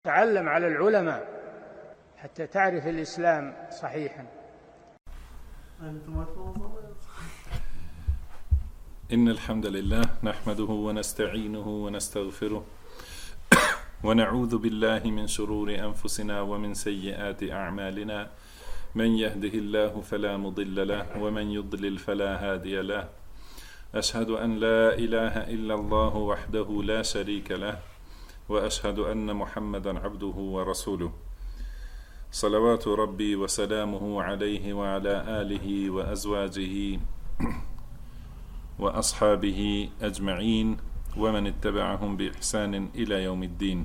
تعلم على العلماء حتى تعرف الإسلام صحيحا. إن الحمد لله نحمده ونستعينه ونستغفره ونعوذ بالله من شرور أنفسنا ومن سيئات أعمالنا من يهده الله فلا مضل له ومن يضلل فلا هادي له أشهد أن لا إله إلا الله وحده لا شريك له وأشهد أن محمدا عبده ورسوله صلوات ربي وسلامه عليه وعلى آله وأزواجه وأصحابه أجمعين ومن اتبعهم بإحسان إلى يوم الدين.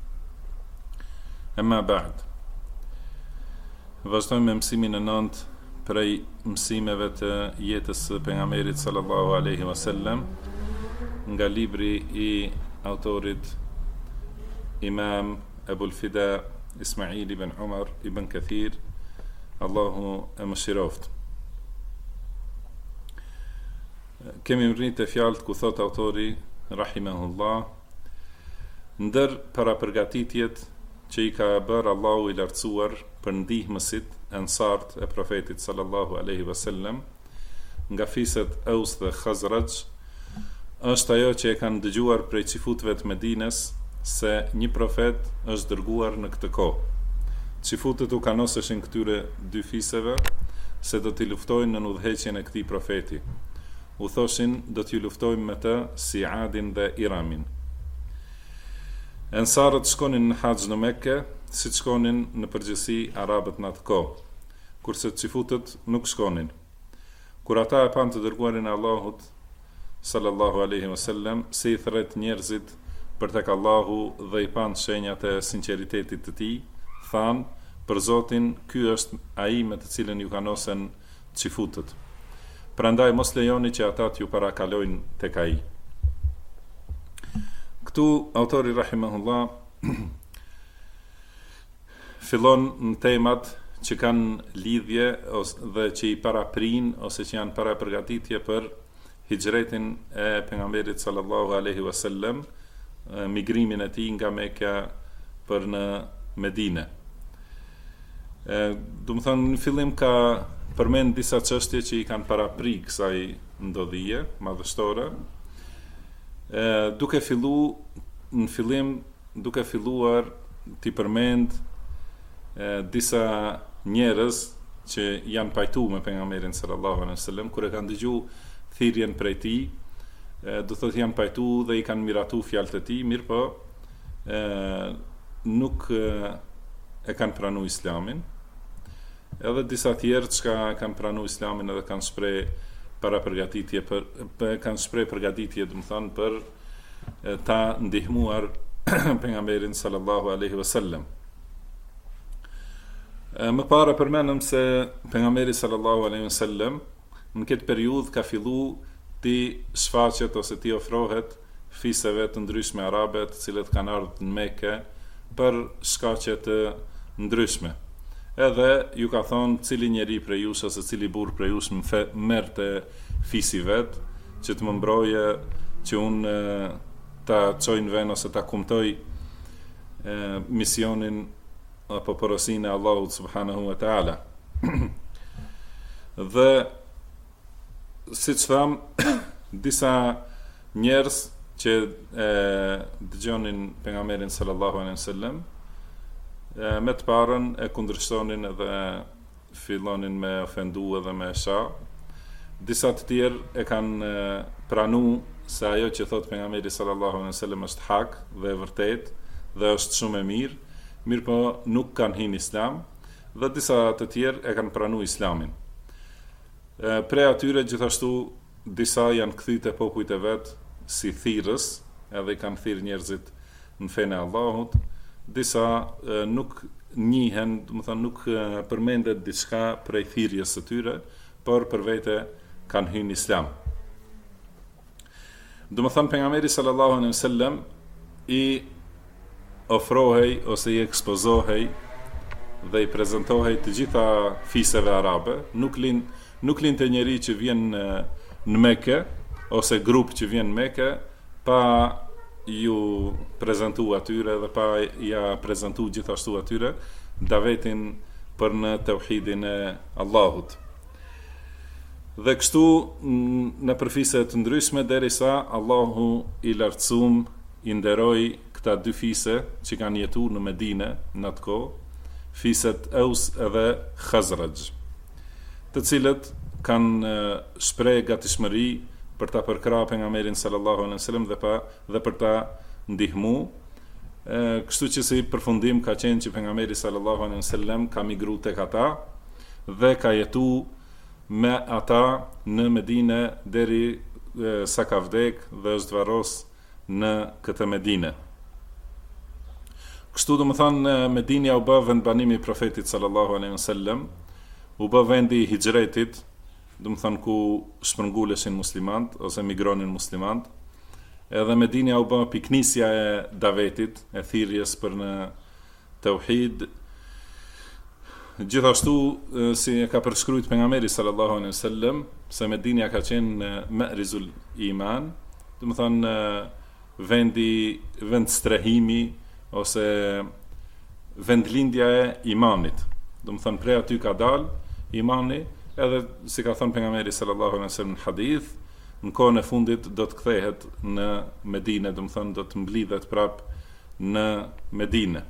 أما بعد. Vazhdojmë me mësimin e 9 prej mësimeve të jetës së pejgamberit sallallahu alaihi wasallam nga libri I autorit Imam Ebul Fida Ismail ibn Umar ibn Kathir, Allahu e mëshiroft. Kemi rritë e fjalët ku thot autori rahimahullah, ndër para përgatitjet që I ka bërë Allahu I lartësuar për ndihmësit ensart e profetit sallallahu alaihi wasallam nga fiset Aus dhe Khazraj, është ajo që e kanë dëgjuar prej çifutëve të Medinës se një profet është dërguar në këtë kohë. Çifutët u kanoseshin këtyre dy fiseve se do t'i luftojnë në udhëheqjen e këtij profeti. U thoshin do t'ju luftojmë me të si Adin dhe Iramin. Ensarët shkonin në haxh në Mekke, si shkonin në përgjithësi arabët në atë kohë, kurse çifutët nuk shkonin. Kur ata e panë të dërguarin e Allahut sallallahu alaihi wasallam, se I thret njerëzit për tek Allahu dhe I panë shenjat e sinqeritetit të tij, thanë për Zotin, ky është ai me të cilën ju kanosen çifutët. Prandaj mos lejoni që ata t'ju parakalojnë tek ai. Këtu autori rahimahullah fillon në temat që kanë lidhje dhe që I paraprin ose që janë para përgatitje për hijretin e pejgamberit sallallahu alaihi wasallam, migrimin e tij nga Mekka për në Medinë. Do të thonë në fillim ka përmend disa çështje që I kanë parapri kësaj ndodhije madhështore, duke filluar t'i përmend disa njerëz që janë pajtuar me pejgamberin sallallahu alaihi wasallam kur e kanë dëgjuar thirrjen prej tij, do thotë janë pajtuar dhe I kanë miratu fjalët e tij, mirëpo nuk e kanë pranuar Islamin. Edhe disa tjerë që kanë pranuar Islamin edhe kanë shpreh para përgatitje kanë shpreh përgatitje, do të thonë, për ta ndihmuar pejgamberin sallallahu alaihi wasallam. Më para përmendëm se pejgamberi sallallahu alaihi wasallam në këtë periudhë ka filluar ti shfaqet ose ti ofrohet fiseve të ndryshme arabe, të cilët kanë ardhur në Mekë për shkaqe të ndryshme. Edhe ju ka thonë cili njeri prej jush ose cili burr prej jush më merrte fisi vet, që të më mbroje që unë ta çoj në vend ose ta kumtoj misionin apo porosinë e Allahut subhanahu wa taala. Dhe siç tham, disa njerëz që dëgjonin pejgamberin sallallahu alaihi wasallam me të parën e kundërshtonin edhe fillonin me ofendu edhe me sha. Disa të tjerë e kanë pranu se ajo që thot pejgamberi sallallahu alaihi wasallam është hak dhe e vërtet dhe është shumë e mirë po nuk kanë hyrë në Islam, dhe disa të tjerë e kanë pranu Islamin. Prej atyre gjithashtu disa janë kthyer te popujt e vet si thirrës, edhe I kanë thirrë njerëzit në fenë e Allahut. Disa nuk njihen, do të thonë nuk përmendet diçka prej thirrjes së tyre, por për vete kanë hyrë në Islam. Do të thonë pejgamberi sallallahu alaihi wasallam I ofrohej ose I ekspozohej dhe I prezantohej të gjitha fiseve arabe, nuk linte njeri që vjen në Mekë ose grup që vjen në Mekë pa ju prezentu atyre dhe pa ja prezentu gjithashtu atyre davetin për në tauhidin e Allahut. Dhe kështu në përfise të ndryshme derisa Allahu i lartësum i nderoi këta dy fise që kanë jetuar në Medinë në atë kohë, fiset Aus edhe Khazraj, të cilët kanë shpreh gatishmëri për ta përkrahur pejgamberin sallallahu alaihi wasallam dhe për ta ndihmu. Kështu që si përfundim ka qenë që pejgamberi sallallahu alaihi wasallam ka migruar tek ata dhe ka jetuar me ata në Medinë deri sa ka vdek dhe është varros në këtë Medinë. Kështu do më thënë Medinja u bë vend banimi i profetit sallallahu alaihi wasallam, u bë vendi i hijretit, do më thënë ku shpërnguleshin muslimant ose migronin muslimant. Edhe Medinja u bë piknisja e davetit, e thirrjes për në tauhid. Gjithashtu si e ka përshkruajtur pejgamberi sallallahu alaihi wasallam, se Medinja ka qenë ma'rizul iman, do më thënë vend strehimi ose vendlindja e imanit. Do më thënë prej aty ka dal imani, edhe si ka thënë pejgamberi sallallahu alaihi wasallam në hadith, në kohën e fundit do të kthehet në Medinë, do më thënë do të mblidhet prap në Medinë.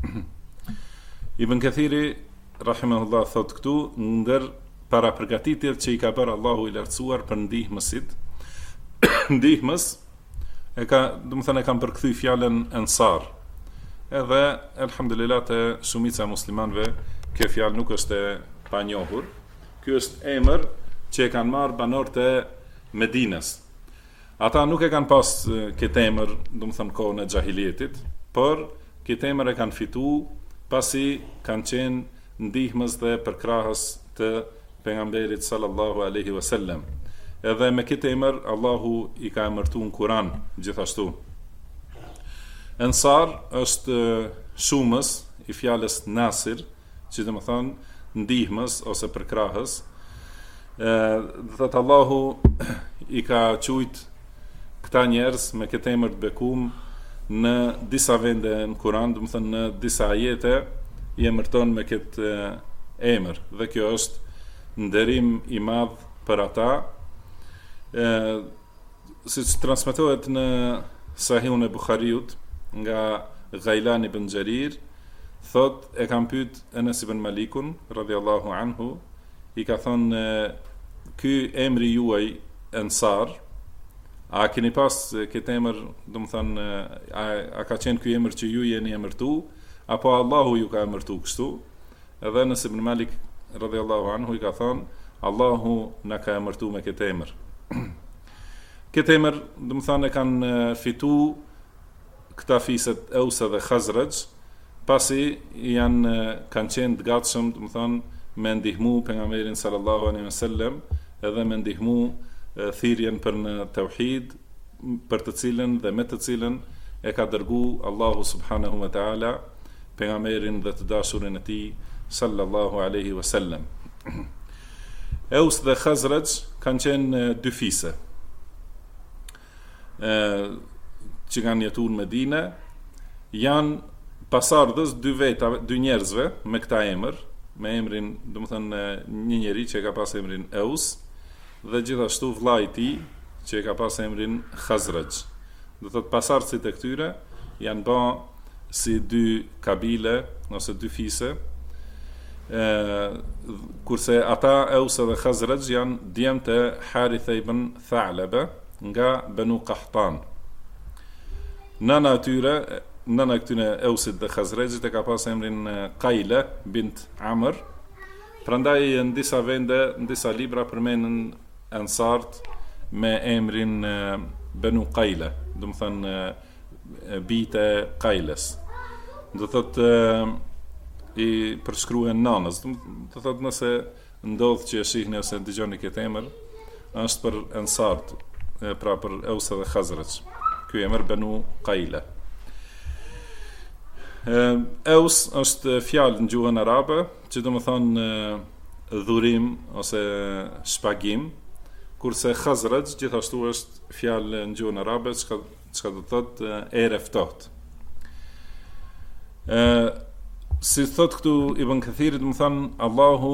Ibn Kathiri rahimahullah thot këtu, ndër para përgatitjet që i ka bërë Allahu i lartësuar për ndihmësit, ndihmës do më thënë e kam përkthy fjalën ansar. Edhe elhamdulillah te shumica e muslimanëve kjo fjalë nuk është e panjohur. Ky është emër që e kanë marrë banorët e Medinës. Ata nuk e kanë pas këtë emër, do më thënë kohën e xahilietit, por këtë emër e kanë fituar pasi kanë qenë ndihmës dhe përkrahës të pejgamberit sallallahu alaihi wasallam. Edhe me këtë emër Allahu i ka emërtuar në Kur'an gjithashtu. Ansar është shumës i fjalës Nasir, që do të thonë ndihmës ose përkrahës. Dhe Allahu i ka quajt këta njerëz me këtë emër të bekum në disa vende në Kur'an, do të thonë në disa ajete i emërton me këtë emër, dhe kjo është nderim i madh për ata. Siç transmetohet në Sahihun e Buhariut nga Ghailan ibn Jarir, thot e kam pyet Enes ibn Malikun radhiyallahu anhu, i ka thonë ky emri juaj Ansar, a keni pas këtë emër, do të thonë a ka qenë ky emër që ju jeni emërtu, apo Allahu ju ka emërtu kështu? Edhe Enes ibn Malik radhiyallahu anhu i ka thonë Allahu na ka emërtu me këtë emër. Këtë emër, do të thonë, e kanë fituar këta fiset Aus dhe Khazraj, pasi kanë qenë të gatshëm, do të thonë, me ndihmu pejgamberin sallallahu alaihi wasallam, edhe me ndihmu thirrjen për në tauhid, për të cilën dhe me të cilën e ka dërguar Allahu subhanahu wa taala pejgamberin dhe të dashurin e tij sallallahu alaihi wasallam. Aus dhe Khazraj kanë qenë dy fise që kanë jetuar në Medinë, janë pasardhës dy njerëzve me këta emër, me emrin, do të thënë një njeri që ka pas emrin Aus dhe gjithashtu vllai i tij që ka pas emrin Khazraj. Do thotë pasardhësit e këtyre janë bë si dy kabile ose dy fise, kurse ata Aus dhe Khazraj janë djemtë e Harith ibn Tha'laba nga Banu Qahtan. Nëna këtyre Ausit dhe Khazrajit e ka pas emrin Qaila bint Amr. Prandaj në disa vende, në disa libra përmenden ansart me emrin Banu Qaila, do të thënë bijtë e Qailes. Do thotë i përshkruhen nanës. Do thotë nëse ndodh që e shihni ose dëgjoni këtë emër, është për ansart, pra për Aus dhe Khazraj. Ky emër Banu Qaila. Aus është fjalë në gjuhën arabe, që do të thonë dhurim ose shpagim, kurse Khazraj gjithashtu është fjalë në gjuhën arabe, që çka do të thotë erë ftohtë. Si thot këtu Ibn Kathiri, do të thonë Allahu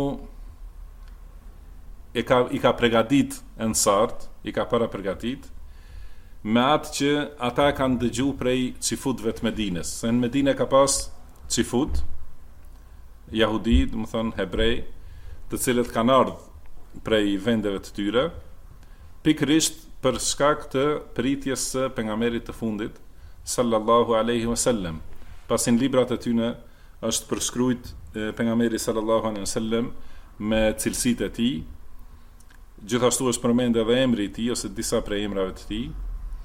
i ka përgatit ensart, i ka para përgatit me atë që ata kanë dëgju prej cifutëve të Medines. Se në Medine ka pas cifut, jahudi, do të thonë hebrej, të cilët kanë ardhur prej vendeve të tyre, pikërisht për shkak të pritjes së pejgamberit të fundit sallallahu alaihi wasallam. Pasin librat e tyre është përshkruajt pejgamberi sallallahu alaihi wasallam me cilësitë e tij. Gjithashtu është përmend edhe emri i tij ose disa prej emrave të tij.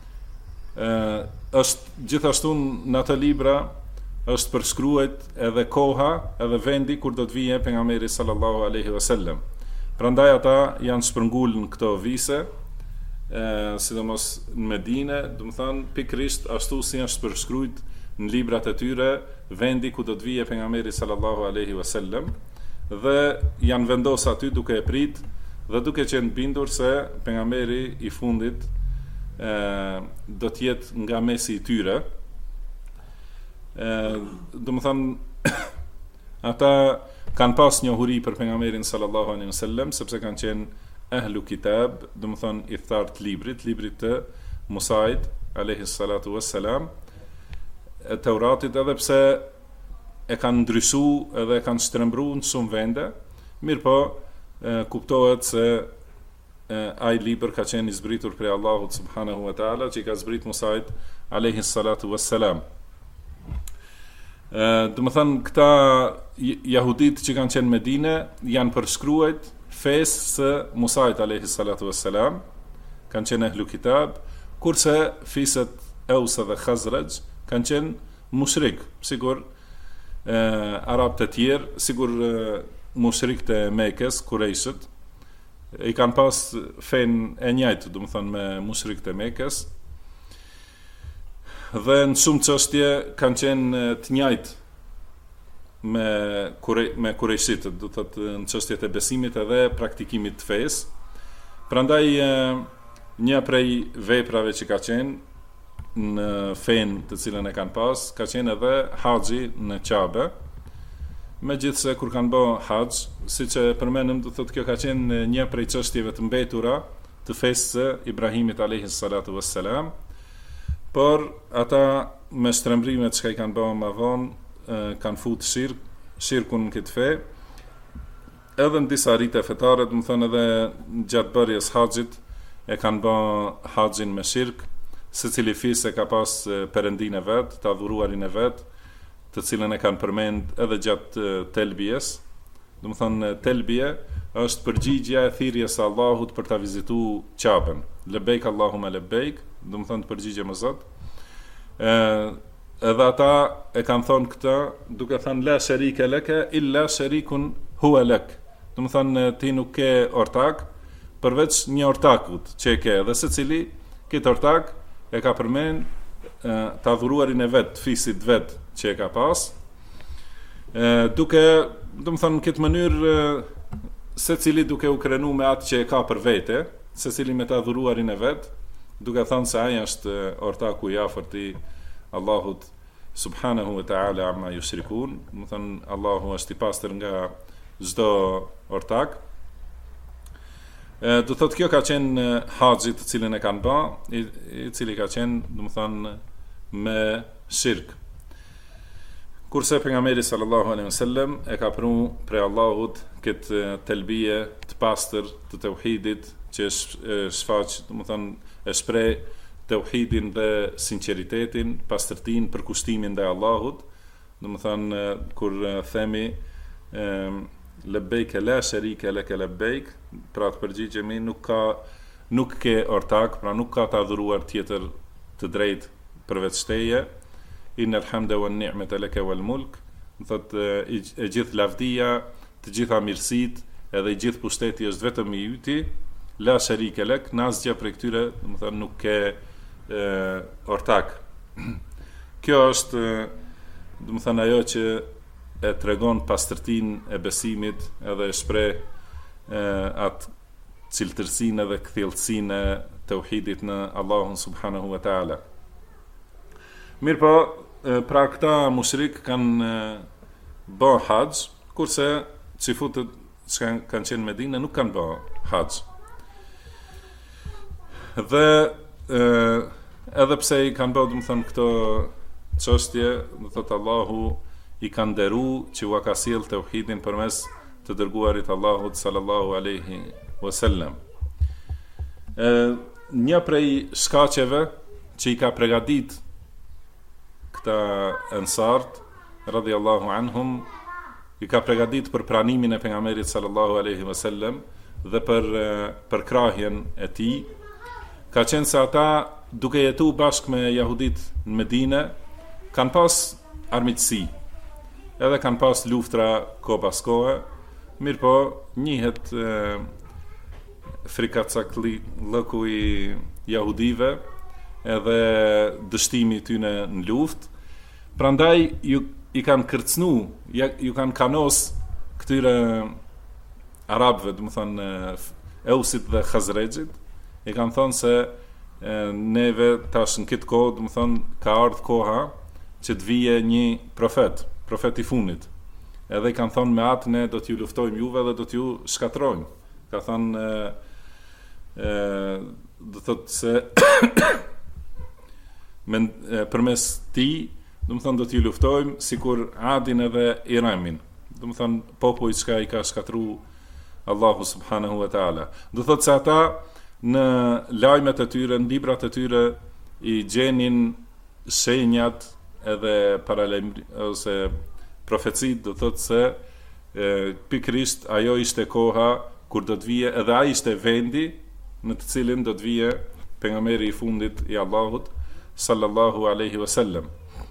Është gjithashtu në ato libra është përshkruar edhe koha, edhe vendi kur do të vijë pejgamberi sallallahu alaihi wasallam. Prandaj ata janë shpërngulur në këto vise, sidomos në Medine, do të thonë pikërisht ashtu si është përshkruar në librat e tyre vendi ku do të vijë pejgamberi sallallahu alaihi wasallam, dhe janë vendosur aty duke e prit dhe duke qenë bindur se pejgamberi i fundit do të jetë nga mesi i tyre. Do të thonë ata kanë pas njohuri për pejgamberin sallallahu alaihi wasallam sepse kanë qenë ahlu kitab, do të thonë i thartë librit të Musait alaihi salatu wassalam, Teuratit, edhe pse e kanë ndryshu edhe e kanë shtrembruar në shumë vende, mirë po kuptohet se ai libër ka qenë i zbritur prej Allahut subhanahu wa taala, që i ka zbrit Musait alayhi salatu wassalam. Do të thënë këta jahudit që kanë qenë në Medinë janë përshkruajt fesë së Musait alayhi salatu wassalam, kanë qenë ehlu kitab, kurse fiset Aus dhe Khazraj kanë qenë mushrik, sigur arabët e tjerë, sigur mushrikët e Mekës, Kurejshët, i kanë pas fen e njëjtë, do të thonë me mushrikët e Mekës, dhe në shumë çështje kanë qenë të njëjtë me Kurejshitët, do të thotë në çështjet e besimit edhe praktikimit të fesë. Prandaj një prej veprave që ka qenë në fen të cilën e kanë pas, ka qenë edhe haxhi në Kabe. Megjithse kur kanë bë haxh, siç e përmendëm, do thotë kjo ka qenë një prej çështjeve të mbetura të fesë së Ibrahimit alayhi salatu wassalam, por ata me shtrembrimet që i kanë bërë më vonë kanë futur shirkun në këtë fe, edhe në disa rite fetare, do të thonë edhe gjatë bërjes haxhit e kanë bërë haxhin me shirk, secili fisë ka pas perëndinë e vet, të adhuruarin e vet, të cilën e kanë përmend edhe gjatë telbijes. Do të thonë telbije është përgjigjja e thirrjes së Allahut për ta vizituar Kaben. Lebejk Allahumma lebejk, do të thonë përgjigje me Zot. Edhe ata e kanë thonë këtë duke thënë la sharika laka illa sharikun huwa lak. Do të thonë ti nuk ke ortak përveç një ortakut që e ke, dhe secili këtë ortak e ka përmend të adhuruarin e vet, të fisit vet që e ka pas, duke, do të thonë në këtë mënyrë, secili duke u krenu me atë që e ka për vete, secili me të adhuruarin e vet, duke thënë se ai është ortaku i afërt i Allahut subhanahu wa taala amma yushrikun, do të thonë Allahu është i pastër nga çdo ortak. Do thotë kjo ka qenë haxhi të cilën e kanë bë, i cili ka qenë, do të thonë, me shirk. Kurse pejgamberi sallallahu alaihi wasallam e ka pranuar prej Allahut këtë telbije të pastër të tauhidit, që shfaq, do të thonë, e shpreh tauhidin dhe sinqeritetin, pastërtinë, përkushtimin ndaj Allahut. Do të thonë kur themi lebejk la sharika laka lebejk, pra të përgjigjemi nuk ke ortak, pra nuk ka të adhuruar tjetër të drejt përveç teje. Innal hamda wan ni'mata laka wal mulk, do thotë e gjithë lavdia, të gjitha mirësitë, edhe i gjithë pushteti është vetëm i yti. La sharika lak, në asgjë prej këtyre, do të thonë nuk ke ortak. Kjo është, do të thonë, ajo që e tregon pastërtinë e besimit, edhe e shpreh atë cilëtërsinë dhe kthjellësinë e tauhidit në Allahun subhanahu wa taala. Mirë po, pra këta mushrik kanë bë haxh, kurse çifutët që kanë qenë në Medinë nuk kanë bë haxh. Dhe edhe pse i kanë bërë, domethënë, këto çështje, do thotë Allahu i ka nderu që u ka sjell tauhidin përmes të dërguarit Allahut sallallahu alaihi wasallam. Një prej shkaqeve që i ka përgatit këta ensart radhiyallahu anhum, i ka përgatit për pranimin e pejgamberit sallallahu alaihi wasallam dhe për krahjen e tij, ka qenë se ata duke jetu bashkë me jahudit në Medinë kanë pas armiqësi, edhe kanë pas luftra kohë pas kohe, mirë po njihet frikacakllëku i jahudive edhe dështimi tyne në luftë. Prandaj i kanë kërcnu, ju kanë kanos këtyre arabëve, domethënë Eusit dhe Khazrejit, i kanë thonë se neve tash në këtë kohë, domethënë ka ardhur koha që të vije një profet i funit. Edhe i kanë thonë me atë ne do t'ju luftojmë juve dhe do t'ju shkatrojmë. Ka thonë do thotë se përmes ti, domethënë do t'ju luftojmë sikur Adin edhe Iramin. Domethënë populli që i ka shkatru Allahu subhanahu wa taala. Do thotë se ata në lajmet e tyre, në librat e tyre i gjenin shenjat edhe ose profecit, do thotë se pikrisht ajo ishte koha kur do të vije, edhe ai ishte vendi në të cilin do të vije pejgamberi i fundit i Allahut sallallahu alaihi wasallam.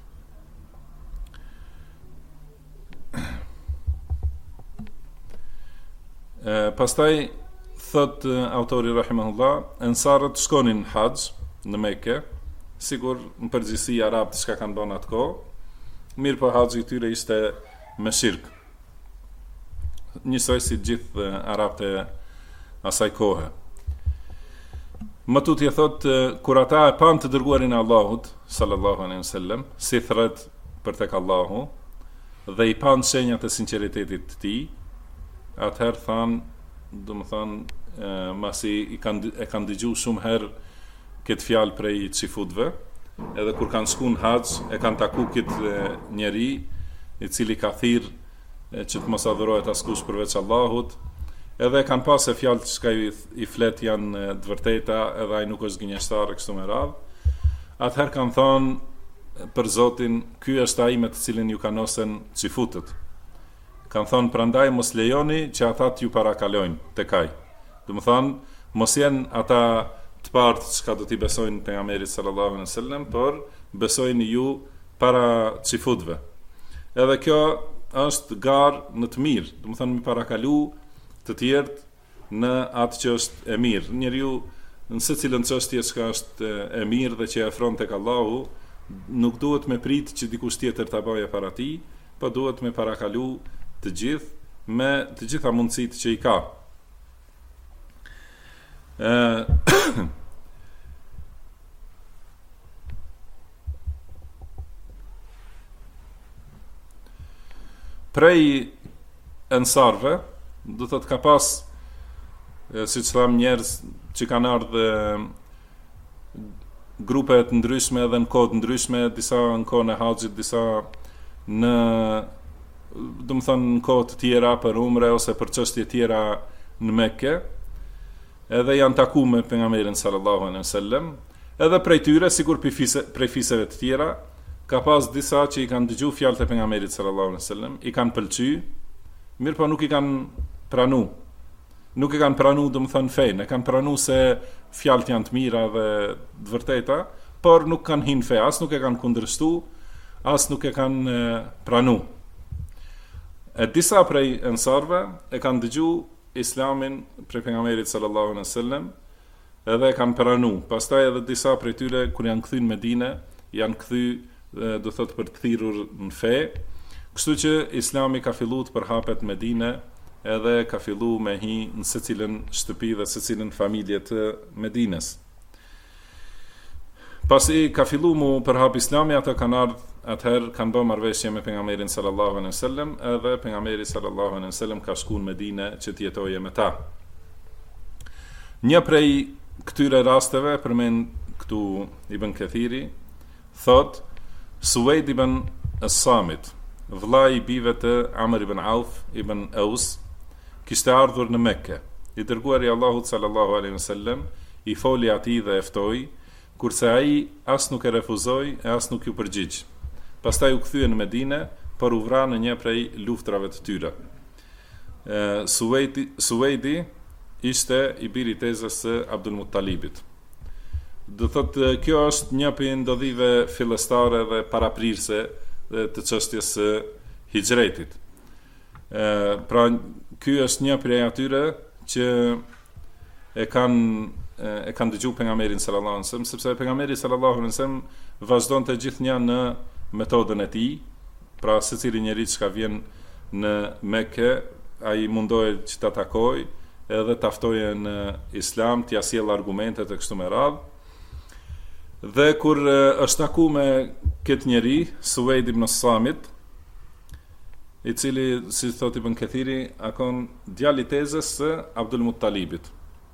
Pastaj thot autori rahimahullah, ensarët shkonin haxh në Mekë, sigur në përgjithësi arabët që kanë bën atë kohë, mirë po haxhi i tyre ishte me shirk, njësoj si gjithë arabët e asaj kohe. Më tutje thot, kur ata e pan të dërguarin e Allahut sallallahu alaihi wasallam, si thret për tek Allahu, dhe i pan shenjat e sinqeritetit të tij, atëherë thanë, domethënë, masi e kanë dëgju shumë herë këtë fjalë prej çifutëve, edhe kur kanë shkuar në haxh e kanë taku këtë njeri i cili ka thirrë që të mos adhurohet askush përveç Allahut, edhe kanë pasë fjalë që i flet janë të vërteta, edhe ai nuk është gënjeshtar kështu me radhë. Atëherë kanë thonë për Zotin, ky është ai me të cilin ju kanosen çifutët. Kanë thonë, prandaj mos lejoni që ata t'ju parakalojnë tek ai. Domethënë, mos jenë ata të partë që ka do t'i besojnë pejgamberit sallallahu alaihi wasallam, por besojnë ju para çifutëve. Edhe kjo është garë në të mirë, domethënë mi parakalu të tjerët në atë që është e mirë. Njeriu në secilën çështje që është e mirë dhe që e afron tek Allahu, nuk duhet me prit që dikush tjetër ta bëjë para tij, por duhet me parakalu të gjithë me të gjitha mundësitë që i ka. Prej ensarve, do të ka pas, si që tham, njerëz që kanë ardhur grupe të ndryshme edhe në kohë të ndryshme, disa në kohën e haxhit, disa në në kohë të tjera për umre ose për çështje tjera në Mekë, edhe janë taku me pejgamberin sallallahu alaihi wasallam, edhe prej tyre, sikur prej fiseve të tjera, ka pas disa që i kanë dëgju fjalët e pejgamberit sallallahu alaihi wasallam, i kanë pëlqy, mirë po nuk i kanë pranu. Nuk e kanë pranu, domethënë fenë, e kanë pranu se fjalët janë të mira dhe të vërteta, por nuk kanë hinë fe, as nuk e kanë kundërshtu, as nuk e kanë pranu. E disa prej ensarve e kanë dëgju islamin prej pejgamberit sallallahu alaihi wasallam, edhe e kanë pranu. Pastaj edhe disa prej tyre kur janë kthyr në Medinë, janë kthyr, do thotë për të kthirur në fe. Kështu që Islami ka filluar të përhapet në Medinë, edhe ka filluar me hi në secilën shtëpi dhe secilën familje të Medinës. Pasi ka fillu mu përhap islami, ata kanë ardhë, atëherë kanë bë marrëveshje me pejgamberin sallallahu alaihi wasallam, edhe pejgamberi sallallahu alaihi wasallam ka shkuar në Medinë që të jetojë me ta. Një prej këtyre rasteve përmend këtu Ibn Kathiri, thot Suwaid ibn as-Samit, vllai i bijve të Amr ibn Auf ibn Aus, kishte ardhur në Mekke. I dërguari i Allahut sallallahu alaihi wasallam i foli atij dhe e ftoi, kurse ai as nuk e refuzoi e as nuk ju përgjigj. Pastaj u kthye në Medinë, por u vra në një prej luftrave të tyre. Suwaidi ishte i biri i tezës së Abdul Muttalibit. Do thotë kjo është një prej ndodhive fillestare dhe paraprirëse të çështjes së hijretit. Pra ky është një prej atyre që e kanë dëgjuar pejgamberin sallallahu alaihi wasallam, sepse pejgamberi sallallahu alaihi wasallam vazhdonte gjithnjë në metodën e tij. Pra secili njeri që ka vjen në Mekë, ai mundohet që ta takojë edhe ta ftojë në Islam, t'ia sjell argumentet e kështu me radhë. Dhe kur është taku me këtë njeri, Suwaid ibn as-Samit, i cili, si thot Ibn Kathiri, akon djali i tezës së Abdul Muttalibit.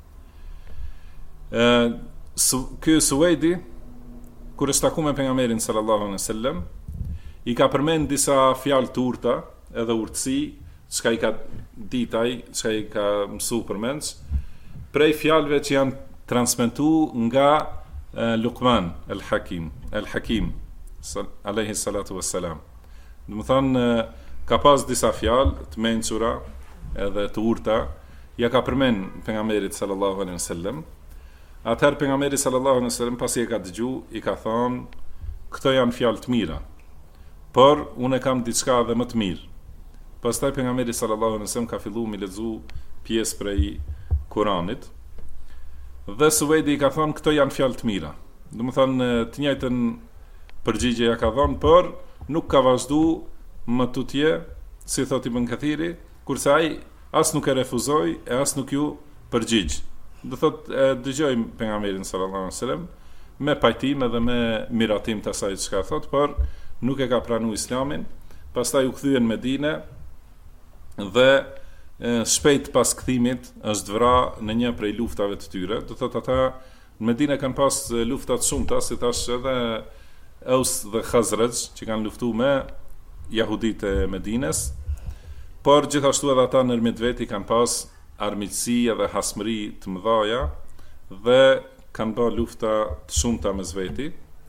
Ky Suwaidi, kur është taku me pejgamberin sallallahu alaihi wasallam, i ka përmend disa fjalë të urta, edhe urtësi, çka i ka ditaj, çka i ka mësuar përmendsh, prej fjalëve që janë transmetuar nga Luqman al-Hakim, alayhi salatu wassalam. Do të thonë, ka pas disa fjalë të mençura edhe të urta, ja ka përmend pejgamberit sallallahu alaihi wasallam. Atëherë pejgamberi sallallahu alaihi wasallam pasi e ka dëgju, i ka thonë, këto janë fjalë të mira, por unë kam diçka edhe më të mirë. Pastaj pejgamberi sallallahu alaihi wasallam ka filluar mi lexu pjesë prej Kuranit. Dhe Suwaidi i ka thonë, këto janë fjalë të mira. Do të thonë, të njëjtën përgjigje ja ka thonë, por nuk ka vazhduar më tutje, si thot Ibn Kathiri, kurse ai as nuk e refuzoi e as nuk ju përgjigj. Do thot, dëgjojmë pejgamberin sallallahu alaihi wasallam me pajtim edhe me miratim të asaj çka thot, por nuk e ka pranuar Islamin. Pastaj u kthyen në Medinë dhe shpejt pas kthimit është vra në një prej luftave të tyre. Do thot, ata në Medinë kanë pas luftat shumëta, si tash edhe Aus dhe Khazraj që kanë luftuar me jahudit e Medines, por gjithashtu edhe ata nërmjet veti kanë pas armiqësi edhe hasmëri të mëdhaja dhe kanë bërë lufta të shumta mes veti.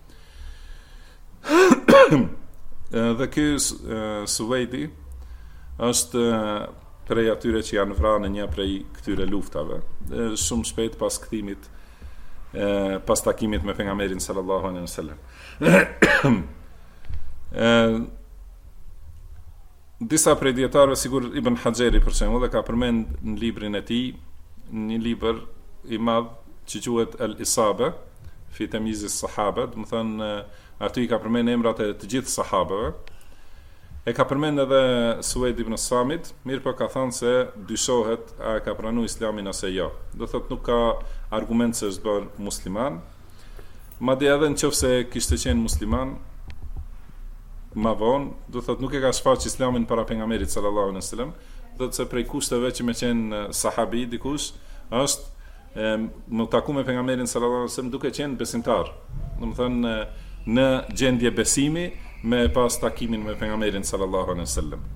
Dhe ky Suwaidi është prej atyre që janë vrarë në një prej këtyre luftave. Shumë shpejt pas kthimit, pas takimit me pejgamberin sallallahu alaihi wasallam. Disa prej dietarëve, sigur Ibn Hajeri për shembull, dhe ka përmend në librin e tij, një libër i madh që quhet Al-Isaba fi tamyiz as-sahaba, do të thonë aty i ka përmend emrat e të gjithë sahabëve. E ka përmend edhe Suwaid ibn as-Samit, mirë po ka thënë se dyshohet a ka pranuar Islamin ose jo. Do thotë nuk ka argument se është bërë musliman. Madje edhe nëse kishte qenë musliman ma vonë, do thot nuk e ka shfaq Islamin para pejgamberit sallallahu alaihi wasallam, do të se prej kushteve që me qenë sahabi dikush është më taku me pejgamberin sallallahu alaihi wasallam duke qenë besimtar. Do të thënë në gjendje besimi me pas takimin me pejgamberin sallallahu alaihi wasallam.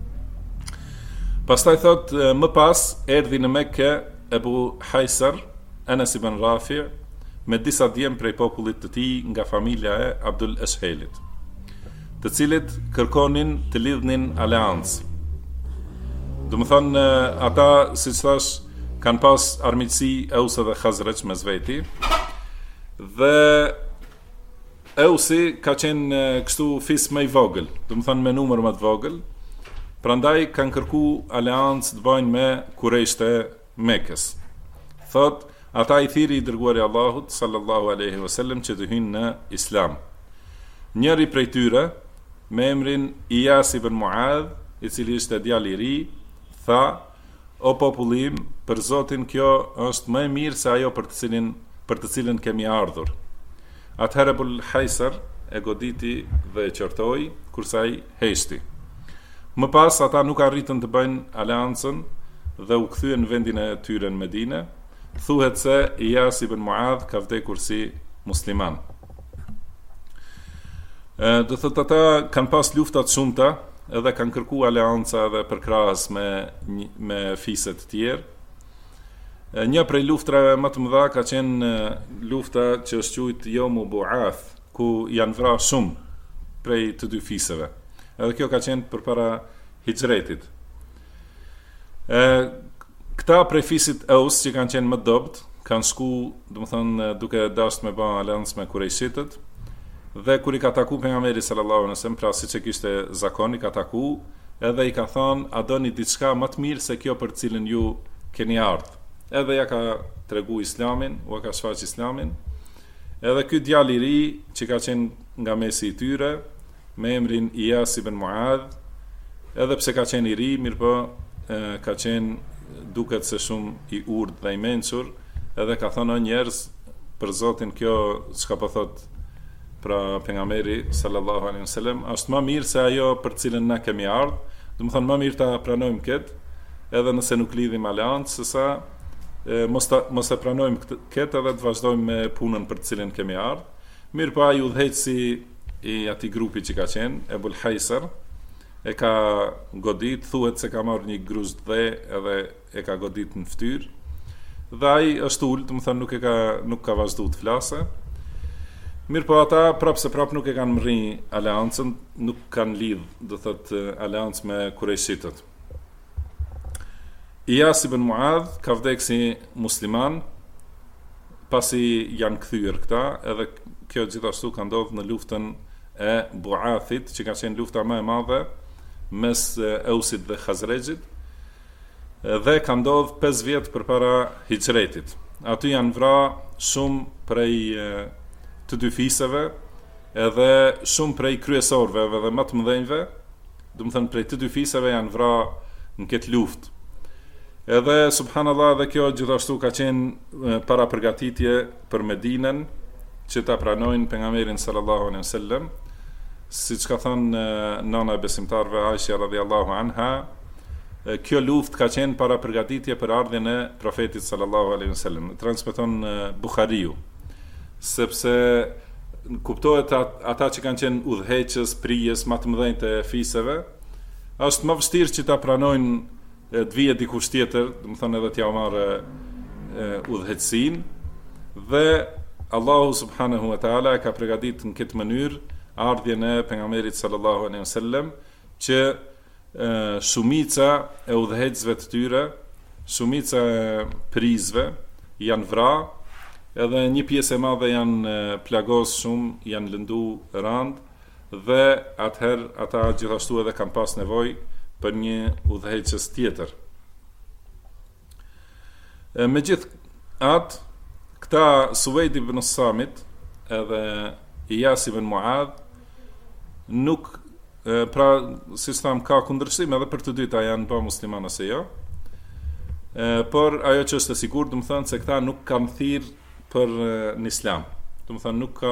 Pastaj thot, më pas erdhi në Mekë Ebu Hajsar, Anas ibn Rafi, me disa djem prej popullit të tij nga familja e Abdul Eshelit, të cilit kërkonin të lidhnin aleancë. Do të thonë, ata, siç thash, kanë pas armiqësi Eusa dhe Khazraj mes veti, dhe Eusi ka qenë kështu fis më i vogël, do të thonë me numër më të vogël, prandaj kanë kërku aleancë të bëjnë me Kurejsht e Mekës. Thot, ata i thiri i dërguari Allahut sallallahu alaihi wasallam që të hyjnë në Islam. Njëri prej tyre, me emrin Iyas ibn Muadh, i cili ishte djali i ri, tha, o popullim, për Zotin kjo është më e mirë se ajo për të cilën kemi ardhur. atëherë Ebul Hajser e goditi dhe e qortoi, kurse ai heshti. Më pas ata nuk arritën të bëjnë aleancën dhe u kthyen në vendin e tyre në Medinë. Thuhet se Iyas ibn Muadh ka vdekur si musliman. Do thotë ata kanë pas lufta të shumta, edhe kanë kërkuar aleanca edhe përkrahas me fise të tjerë. Një prej luftrave më të mëdha ka qenë lufta që është quajtur Yawmu Bu'ath, ku janë vrarë shumë prej të dy fiseve. Edhe kjo ka qenë përpara hijretit. Këta prej fisit Aus që kanë qenë më dobt, kanë shku, domethënë duke dashur me bën aleancë me Kurejshitët, dhe kur i ka taku pejgamberi sallallahu alaihi wasallam, pra siç e kishte zakon, i ka taku, edhe i ka thonë, a doni diçka më të mirë se kjo për cilën ju keni ardhur. Edhe ja ka tregu islamin, u ka shfaq islamin. Edhe ky djalë i ri që ka qenë nga mesi i tyre, me emrin Iyas ibn Muadh, edhe pse ka qenë i ri, mirëpo ka qenë duket se shumë i urt dhe i mençur, edhe ka thënë njerëz, për Zotin kjo çka po thot pra pejgamberi sallallahu alaihi wasallam, është më mirë se ajo për cilën na kemi ardhur, do të thonë më mirë ta pranojmë këtë, edhe nëse nuk lidhim aleancë, sesa mos e pranojmë këtë edhe të vazhdojmë me punën për të cilën kemi ardhur. Mirë po ai udhëheqësi i atij grupi që ka qenë, Ebul Hajser, e ka godit, thuhet se ka marrë një gruzë dhe edhe e ka godit në fytyrë. Dhe ai është ul, do të thonë nuk ka vazhduar të flasë. Mirë po ata prapë nuk e kanë mrri aleancën, nuk kanë lidh, do thotë aleancë me Kurejshitët. Iyas ibn Muadh ka vdekur si musliman, pasi janë kthyer këta, edhe kjo gjithashtu ka ndodhur në luftën e Bu'athit, që ka qenë lufta më e madhe mes Ausit dhe Khazrejit, dhe ka ndodhur 5 vjet përpara hijretit. Aty janë vrarë shumë prej të dy fiseve, edhe shumë prej kryesorëve dhe më të mëdhenjve, do të thënë prej të dy fiseve janë vrarë në këtë luftë. Edhe subhanallahu, dhe kjo gjithashtu ka qenë para përgatitje për Medinën, që ta pranojnë pejgamberin sallallahu alaihi wasallam, siç ka thënë nana e besimtarëve Aisha radhiyallahu anha, kjo luftë ka qenë para përgatitje për ardhjen e profetit sallallahu alaihi wasallam. Transmeton Buhariu, sepse kuptohet ata që kanë qenë udhëheqës, prijes më të mëdhenj të fiseve, është më vështirë që ta pranojnë të vijë dikush tjetër, do të thonë edhe t'ja marrë udhëheqësinë, dhe Allahu subhanahu wa taala ka përgatitur në këtë mënyrë ardhjen e pejgamberit sallallahu alaihi wasallam, që shumica e udhëheqësve të tyre, shumica e prizve janë vrarë, edhe një pjesë e madhe janë plagos shumë, janë lëndu rand, dhe atëherë ata gjithashtu edhe kanë pas nevojë për një udhëheqës tjetër. Megjithatë, këta Suvejd ibn Samit edhe Iyas ibn Muadh nuk, pra si tham, ka kundërshtim edhe për të dyta janë pa musliman ose jo, por ajo që është e sigurt, do të thonë se këta nuk kanë thirrë për në islam, do të thonë nuk ka